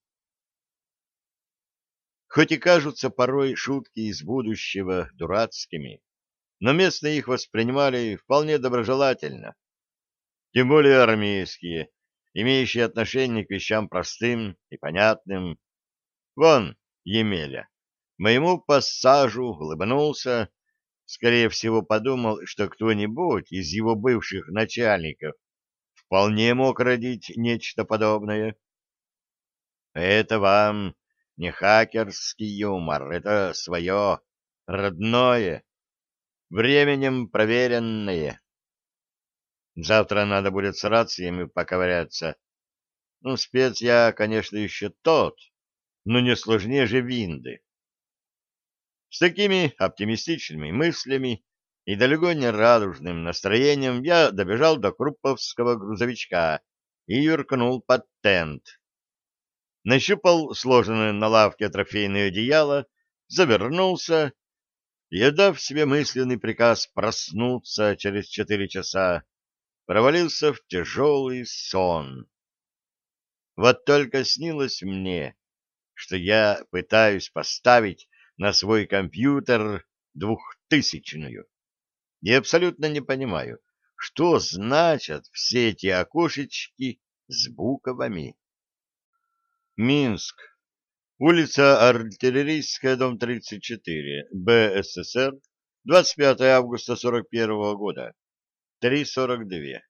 Хоть и кажутся порой шутки из будущего дурацкими, но местные их воспринимали вполне доброжелательно. Тем более армейские, имеющие отношение к вещам простым и понятным. Вон, Емеля, моему пассажу улыбнулся, скорее всего, подумал, что кто-нибудь из его бывших начальников вполне мог родить нечто подобное. Это вам не хакерский юмор, это свое, родное, временем проверенное. Завтра надо будет с рациями поковыряться. Ну, спец я, конечно, еще тот, но не сложнее же винды. С такими оптимистичными мыслями и далеко не радужным настроением я добежал до крупповского грузовичка и юркнул под тент. Нащупал сложенное на лавке трофейное одеяло, завернулся и, отдав себе мысленный приказ проснуться через четыре часа, провалился в тяжелый сон. Вот только снилось мне, что я пытаюсь поставить на свой компьютер двухтысячную. И абсолютно не понимаю, что значат все эти окошечки с буквами. Минск. Улица Артиллерийская, дом тридцать четыре, БССР, двадцать пятое августа сорок первого года, три сорок два.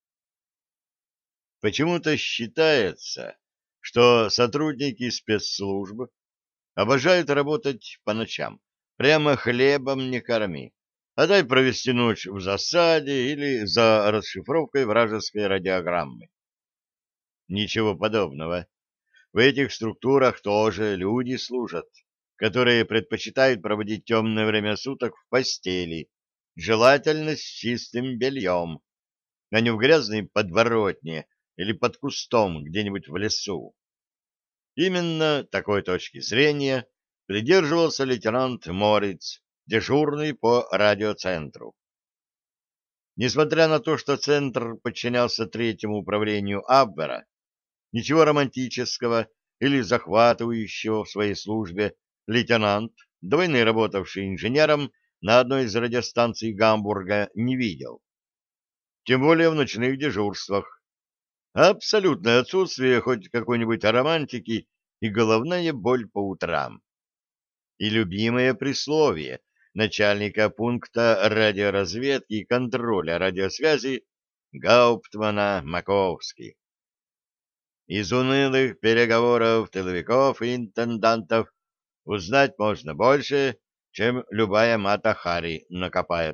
Почему-то считается, что сотрудники спецслужб обожают работать по ночам. Прямо хлебом не корми. А дай провести ночь в засаде или за расшифровкой вражеской радиограммы. Ничего подобного. В этих структурах тоже люди служат, которые предпочитают проводить темное время суток в постели, желательно с чистым бельем, а не в грязной подворотне или под кустом где-нибудь в лесу. Именно такой точки зрения придерживался лейтенант Мориц, дежурный по радиоцентру. Несмотря на то, что центр подчинялся третьему управлению Абвера, ничего романтического или захватывающего в своей службе лейтенант, до войны работавший инженером на одной из радиостанций Гамбурга, не видел. Тем более в ночных дежурствах. Абсолютное отсутствие хоть какой-нибудь романтики и головная боль по утрам. И любимое присловие начальника пункта радиоразведки и контроля радиосвязи Гауптмана Маковски. Из унылых переговоров тыловиков и интендантов узнать можно больше, чем любая Мата-Хари накопает.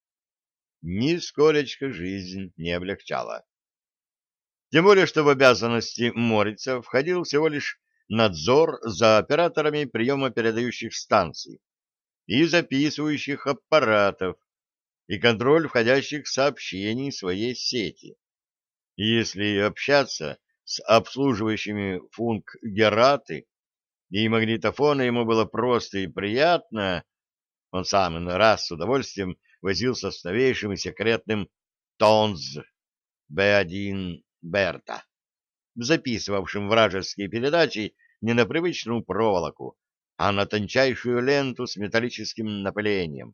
Нисколечко жизнь не облегчала. Тем более, что в обязанности Морица входил всего лишь надзор за операторами приемо-передающих станций и записывающих аппаратов и контроль входящих сообщений в своей сети. И если общаться с обслуживающими функ-гераты и магнитофоны ему было просто и приятно, он сам иной раз с удовольствием возился с новейшим и секретным ТОНЗ бэ один Берта, записывавшим вражеские передачи не на привычную проволоку, а на тончайшую ленту с металлическим напылением.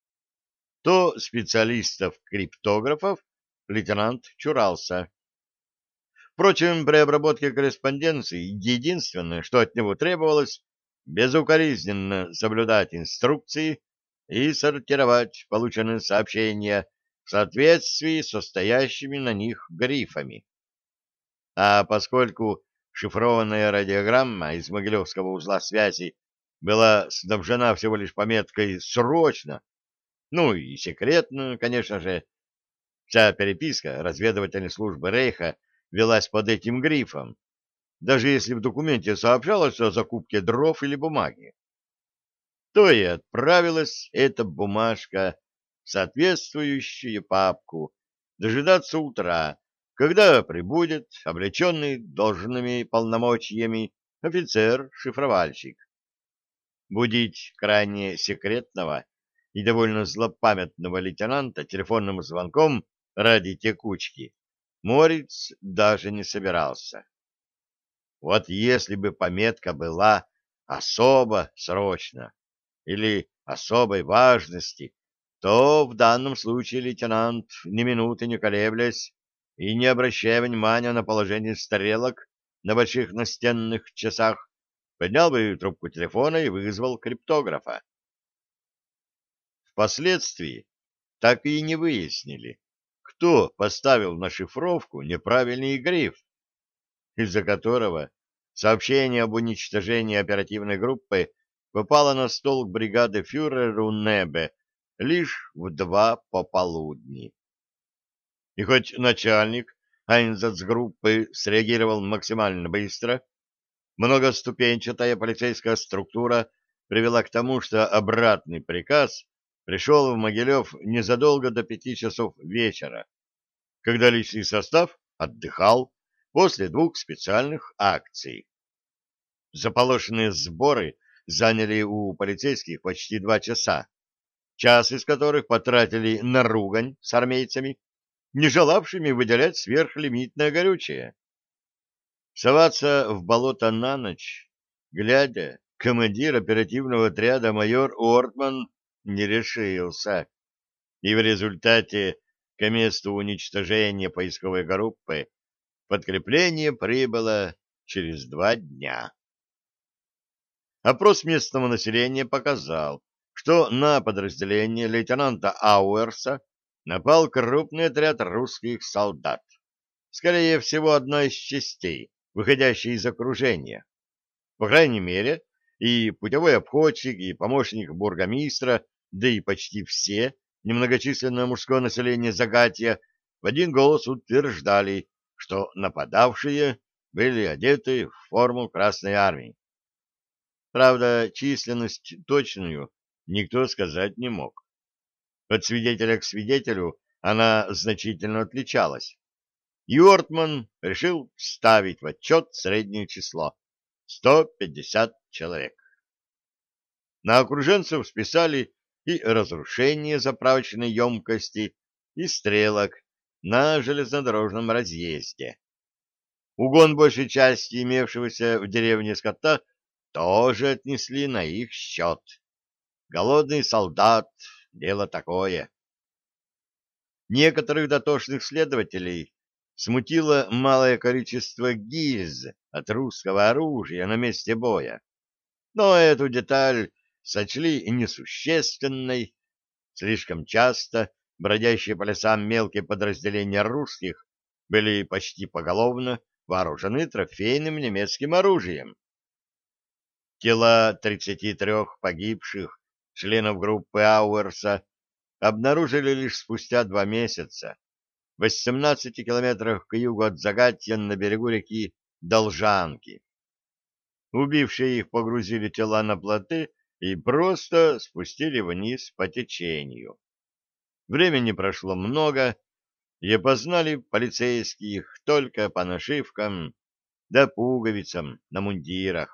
То специалистов-криптографов лейтенант чурался. Впрочем, при обработке корреспонденции единственное, что от него требовалось, безукоризненно соблюдать инструкции и сортировать полученные сообщения в соответствии со стоящими на них грифами. А поскольку Шифрованная радиограмма из Могилевского узла связи была снабжена всего лишь пометкой «Срочно», ну и секретно, конечно же. Вся переписка разведывательной службы Рейха велась под этим грифом, даже если в документе сообщалось о закупке дров или бумаги. То и отправилась эта бумажка в соответствующую папку дожидаться утра, когда прибудет облеченный должными полномочиями офицер-шифровальщик. Будить крайне секретного и довольно злопамятного лейтенанта телефонным звонком ради текучки Морец даже не собирался. Вот если бы пометка была особо срочно или особой важности, то в данном случае лейтенант, ни минуты не колеблясь и не обращая внимания на положение стрелок на больших настенных часах, поднял бы трубку телефона и вызвал криптографа. Впоследствии так и не выяснили, кто поставил на шифровку неправильный гриф, из-за которого сообщение об уничтожении оперативной группы попало на стол к бригады фюреру Небе лишь в два пополудни. И хоть начальник Айнзацгруппы среагировал максимально быстро, многоступенчатая полицейская структура привела к тому, что обратный приказ пришел в Могилев незадолго до пяти часов вечера, когда личный состав отдыхал после двух специальных акций. Заполошенные сборы заняли у полицейских почти два часа, час из которых потратили на ругань с армейцами, не желавшими выделять сверхлимитное горючее. Соваться в болото на ночь, глядя, командир оперативного отряда майор Ортман не решился, и в результате к месту уничтожения поисковой группы подкрепление прибыло через два дня. Опрос местного населения показал, что на подразделение лейтенанта Ауэрса напал крупный отряд русских солдат. Скорее всего, одна из частей, выходящая из окружения. По крайней мере, и путевой обходчик, и помощник бургомистра, да и почти все немногочисленное мужское население Загатья в один голос утверждали, что нападавшие были одеты в форму Красной Армии. Правда, численность точную никто сказать не мог. От свидетеля к свидетелю она значительно отличалась. И Ортман решил вставить в отчет среднее число — сто пятьдесят человек. На окруженцев списали и разрушение заправочной емкости, и стрелок на железнодорожном разъезде. Угон большей части имевшегося в деревне скота тоже отнесли на их счет. Голодный солдат — дело такое. Некоторых дотошных следователей смутило малое количество гильз от русского оружия на месте боя, но эту деталь сочли несущественной. Слишком часто бродящие по лесам мелкие подразделения русских были почти поголовно вооружены трофейным немецким оружием. Тела тридцати трёх погибших членов группы Ауэрса обнаружили лишь спустя два месяца, в восемнадцати километрах к югу от Загатья на берегу реки Должанки. Убившие их погрузили тела на плоты и просто спустили вниз по течению. Времени прошло много, и опознали полицейских только по нашивкам да пуговицам на мундирах.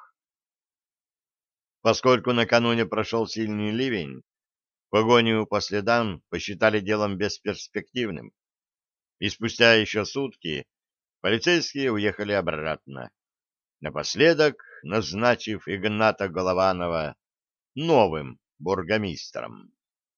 Поскольку накануне прошел сильный ливень, погоню по следам посчитали делом бесперспективным, и спустя еще сутки полицейские уехали обратно, напоследок назначив Игната Голованова новым бургомистром.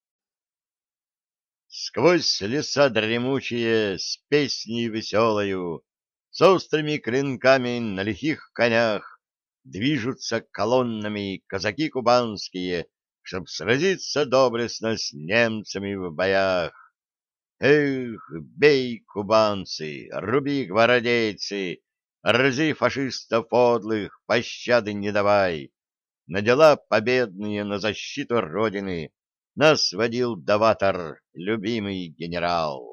Сквозь леса дремучие с песней веселою, с острыми клинками на лихих конях движутся колоннами казаки кубанские, чтоб сразиться доблестно с немцами в боях. Эх, бей, кубанцы, руби, гвардейцы, Рази фашистов подлых, пощады не давай. На дела победные, на защиту Родины нас водил даватор, любимый генерал.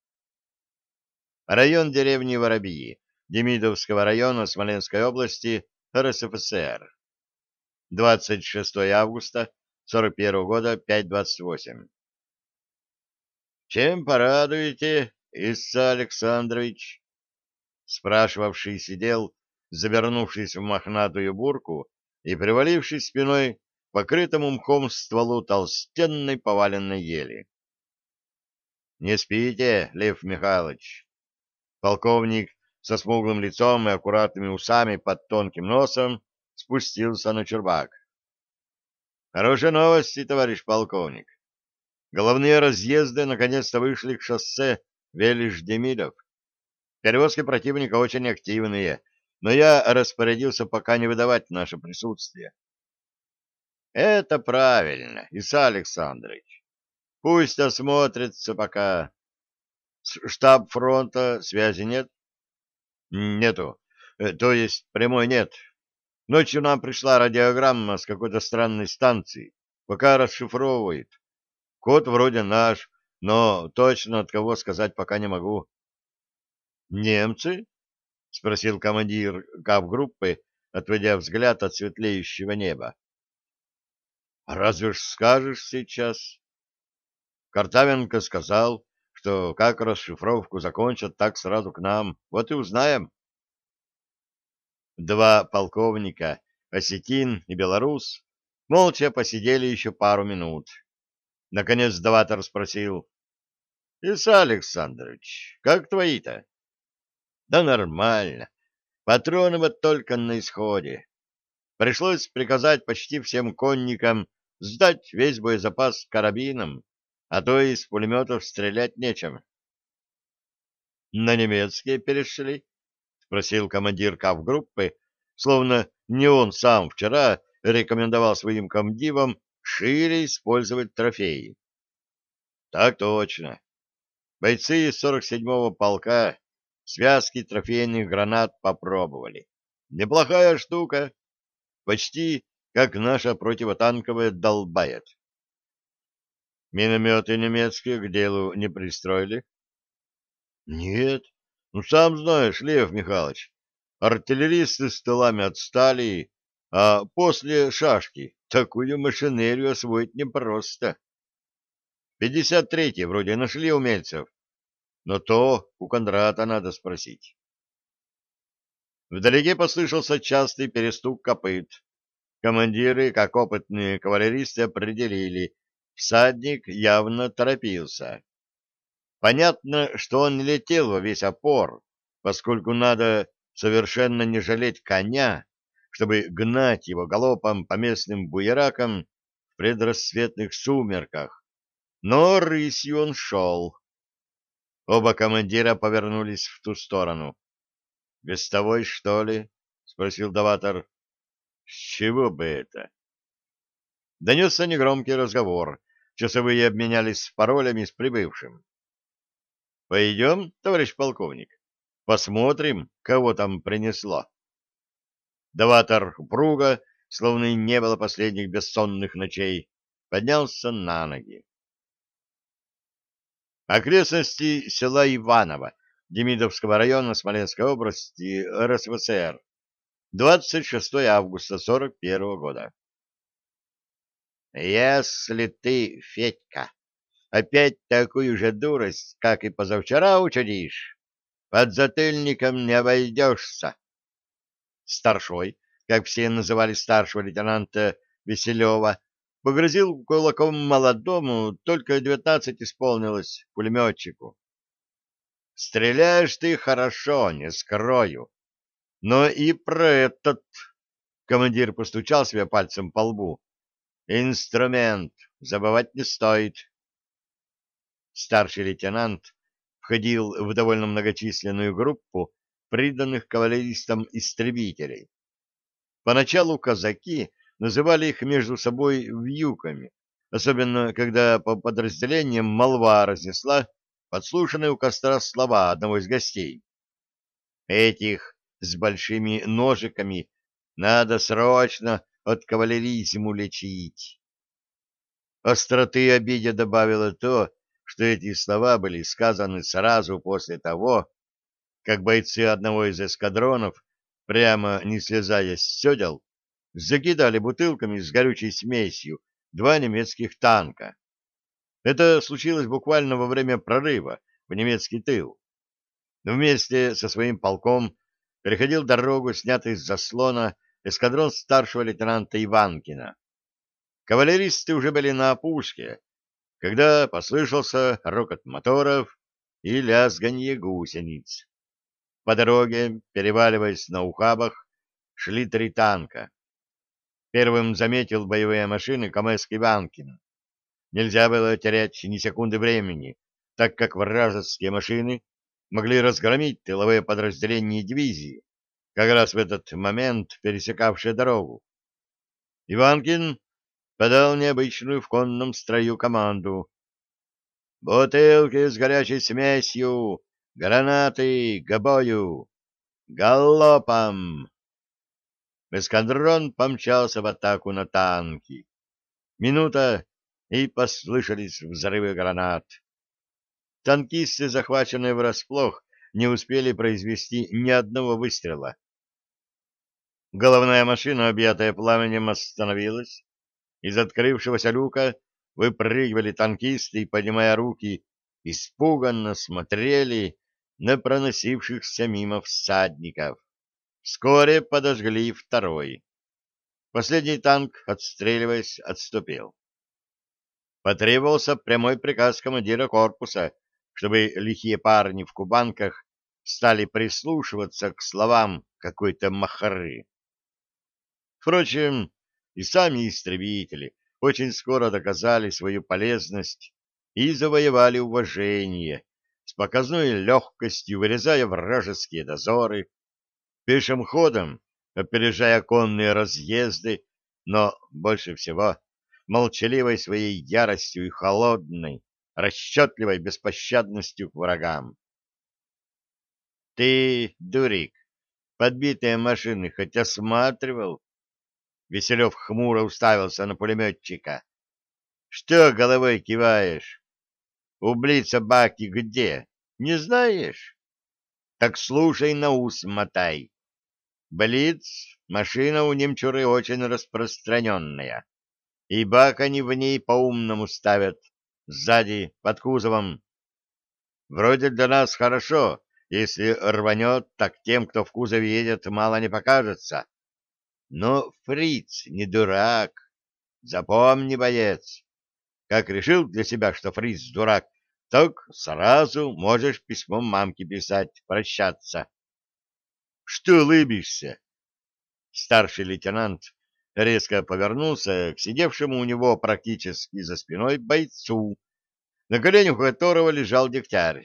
Район деревни Воробьи, Демидовского района Смоленской области, эр эс эф эс эр. двадцать шестое августа сорок первого года, пять двадцать восемь. Чем порадуете, Исса Александрович? Спрашивавший сидел, завернувшись в мохнатую бурку и привалившись спиной к покрытому мхом стволу толстенной поваленной ели. — Не спите, Лев Михайлович? Полковник со смуглым лицом и аккуратными усами под тонким носом спустился на чурбак. — Хорошие новости, товарищ полковник. Головные разъезды наконец-то вышли к шоссе Велиш-Демидов. Перевозки противника очень активные, но я распорядился пока не выдавать наше присутствие. — Это правильно, Исай Александрович. Пусть осмотрится пока. С штаб фронта связи нет? Нету. Э, То есть прямой нет. Ночью нам пришла радиограмма с какой-то странной станции. Пока расшифровывает. Код вроде наш, но точно от кого сказать пока не могу. Немцы? Спросил командир кавгруппы, отводя взгляд от светлеющего неба. Разве ж скажешь сейчас? Картавенко сказал, что как расшифровку закончат, так сразу к нам. Вот и узнаем. Два полковника, осетин и белорус, молча посидели еще пару минут. Наконец даватор спросил: — Исай Александрович, как твои-то? — Да нормально. Патроны вот только на исходе. Пришлось приказать почти всем конникам сдать весь боезапас карабином, а то из пулеметов стрелять нечем. — На немецкие перешли? — спросил командир кавгруппы, словно не он сам вчера рекомендовал своим комдивам шире использовать трофеи. — Так точно. Бойцы из сорок седьмого полка связки трофейных гранат попробовали. Неплохая штука. Почти как наша противотанковая долбает. Минометы немецкие к делу не пристроили? Нет. Ну, сам знаешь, Лев Михайлович, артиллеристы с тылами отстали, а после шашки такую машинерию освоить непросто. пятьдесят третий вроде нашли умельцев, но то у Кондрата надо спросить. Вдалеке послышался частый перестук копыт. Командиры, как опытные кавалеристы, определили, всадник явно торопился. Понятно, что он не летел во весь опор, поскольку надо совершенно не жалеть коня, чтобы гнать его галопом по местным буеракам в предрассветных сумерках. Но рысью он шел. Оба командира повернулись в ту сторону. — Вестовой, что ли? — спросил даватор. — С чего бы это? Донесся негромкий разговор. Часовые обменялись паролями с прибывшим. — Пойдем, товарищ полковник, посмотрим, кого там принесло. Даватор упруго, словно и не было последних бессонных ночей, поднялся на ноги. Окрестности села Иваново Демидовского района Смоленской области эр эс эф эс эр. двадцать шестое августа сорок первого года. Если ты, Федька, опять такую же дурость, как и позавчера, учудишь, под затыльником не обойдешься. Старшой, как все называли старшего лейтенанта Веселева, погрозил кулаком молодому, только девятнадцать исполнилось, пулеметчику. Стреляешь ты хорошо, не скрою. Но и про этот... Командир постучал себе пальцем по лбу. Инструмент забывать не стоит. Старший лейтенант входил в довольно многочисленную группу приданных кавалеристам-истребителей. Поначалу казаки называли их между собой вьюками, особенно когда по подразделениям молва разнесла подслушанные у костра слова одного из гостей. Этих с большими ножиками надо срочно от кавалеризму лечить. Остроты обиде добавило то, что эти слова были сказаны сразу после того, как бойцы одного из эскадронов, прямо не слезая с седел, закидали бутылками с горючей смесью два немецких танка. Это случилось буквально во время прорыва в немецкий тыл. Вместе со своим полком переходил дорогу, снятый с заслона, эскадрон старшего лейтенанта Иванкина. Кавалеристы уже были на опушке, когда послышался рокот моторов и лязганье гусениц. По дороге, переваливаясь на ухабах, шли три танка. Первым заметил боевые машины КамЭЗ Иванкин. Нельзя было терять ни секунды времени, так как вражеские машины могли разгромить тыловые подразделения дивизии, как раз в этот момент пересекавшие дорогу. Иванкин подал необычную в конном строю команду: «Бутылки с горячей смесью! Гранаты! К бою! Галопом!» Эскадрон помчался в атаку на танки. Минута, и послышались взрывы гранат. Танкисты, захваченные врасплох, не успели произвести ни одного выстрела. Головная машина, объятая пламенем, остановилась. Из открывшегося люка выпрыгивали танкисты и, поднимая руки, испуганно смотрели на проносившихся мимо всадников. Вскоре подожгли второй. Последний танк, отстреливаясь, отступил. Потребовался прямой приказ командира корпуса, чтобы лихие парни в кубанках стали прислушиваться к словам какой-то махры. Впрочем, и сами истребители очень скоро доказали свою полезность и завоевали уважение, с показной легкостью вырезая вражеские дозоры, пешим ходом опережая конные разъезды, но больше всего молчаливой своей яростью и холодной, расчетливой беспощадностью к врагам. — Ты, дурик, подбитые машины хоть осматривал? Веселев хмуро уставился на пулеметчика. — Что головой киваешь? Ублица баки где? Не знаешь? Так слушай, на ус мотай. Блиц — машина у немчуры очень распространенная, и бак они в ней по-умному ставят, сзади, под кузовом. Вроде для нас хорошо, если рванет, так тем, кто в кузове едет, мало не покажется. Но фриц не дурак. Запомни, боец, как решил для себя, что фриц дурак, так сразу можешь письмом мамке писать, прощаться. Что улыбишься? Старший лейтенант резко повернулся к сидевшему у него практически за спиной бойцу, на коленях у которого лежал Дегтярь.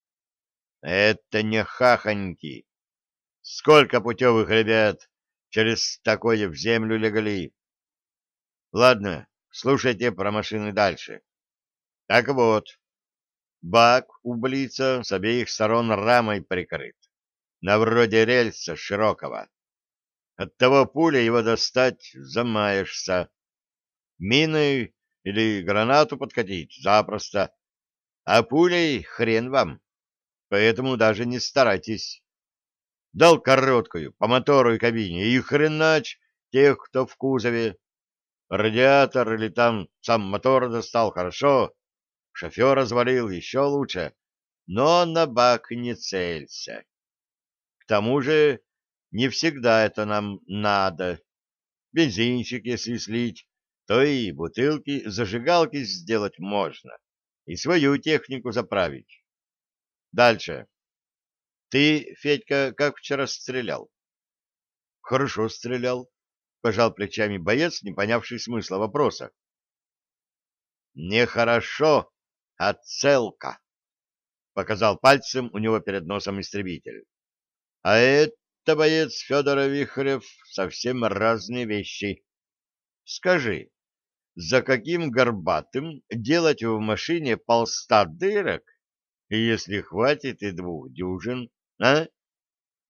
Это не хахоньки. Сколько путевых ребят через такое в землю легли. Ладно, слушайте про машины дальше. Так вот, бак у Блица с обеих сторон рамой прикрыт, на вроде рельса широкого. Оттого пуля его достать замаешься. Миной или гранату подкатить запросто, а пулей хрен вам, поэтому даже не старайтесь. Дал короткую по мотору и кабине, и хренач тех, кто в кузове. Радиатор или там сам мотор достал хорошо, шофер развалил еще лучше, но на бак не целься. К тому же не всегда это нам надо. Бензинчик, если слить, то и бутылки зажигалки сделать можно, и свою технику заправить. Дальше. Ты, Федька, как вчера стрелял? Хорошо стрелял, пожал плечами боец, не понявший смысла вопроса. Не хорошо, а целка, показал пальцем у него перед носом истребитель. А это, боец Федор Вихрев, совсем разные вещи. Скажи, за каким горбатым делать в машине полста дырок, если хватит и двух дюжин, а?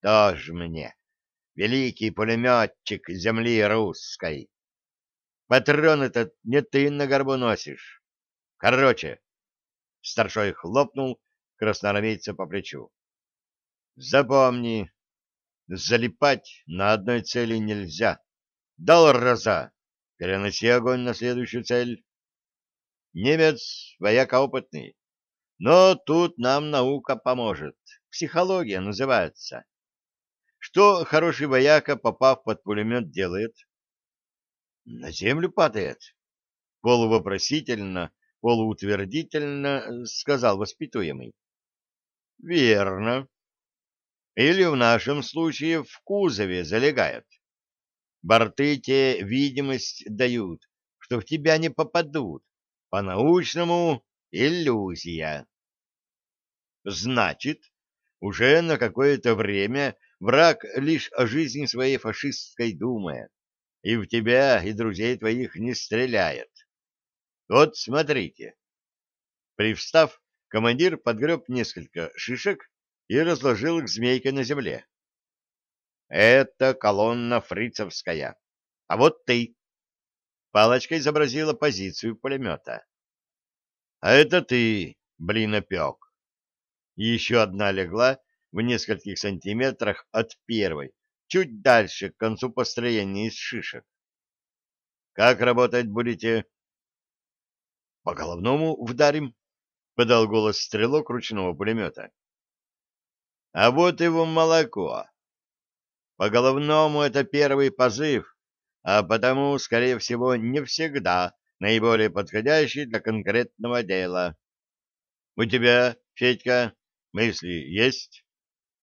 Тоже мне. Великий пулеметчик земли русской. Патроны-то не ты на горбу носишь. Короче, старшой хлопнул красноармейца по плечу. Запомни, залипать на одной цели нельзя. Дал раза, переноси огонь на следующую цель. Немец вояк опытный, но тут нам наука поможет. Психология называется. Что хороший вояка, попав под пулемет, делает? На землю падает. Полувопросительно, полуутвердительно сказал воспитуемый. Верно. Или в нашем случае в кузове залегают. Борты те видимость дают, что в тебя не попадут. По-научному иллюзия. Значит, уже на какое-то время враг лишь о жизни своей фашистской думает, и в тебя и друзей твоих не стреляет. Вот смотрите. Привстав, командир подгреб несколько шишек и разложил их змейкой на земле. Это колонна фрицевская. А вот ты. Палочка изобразила позицию пулемета. А это ты, блинопек. Еще одна легла в нескольких сантиметрах от первой, чуть дальше, к концу построения из шишек. Как работать будете? По головному вдарим, подал голос стрелок ручного пулемета. А вот его молоко. По головному это первый позыв, а потому, скорее всего, не всегда наиболее подходящий для конкретного дела. У тебя, Федька, мысли есть?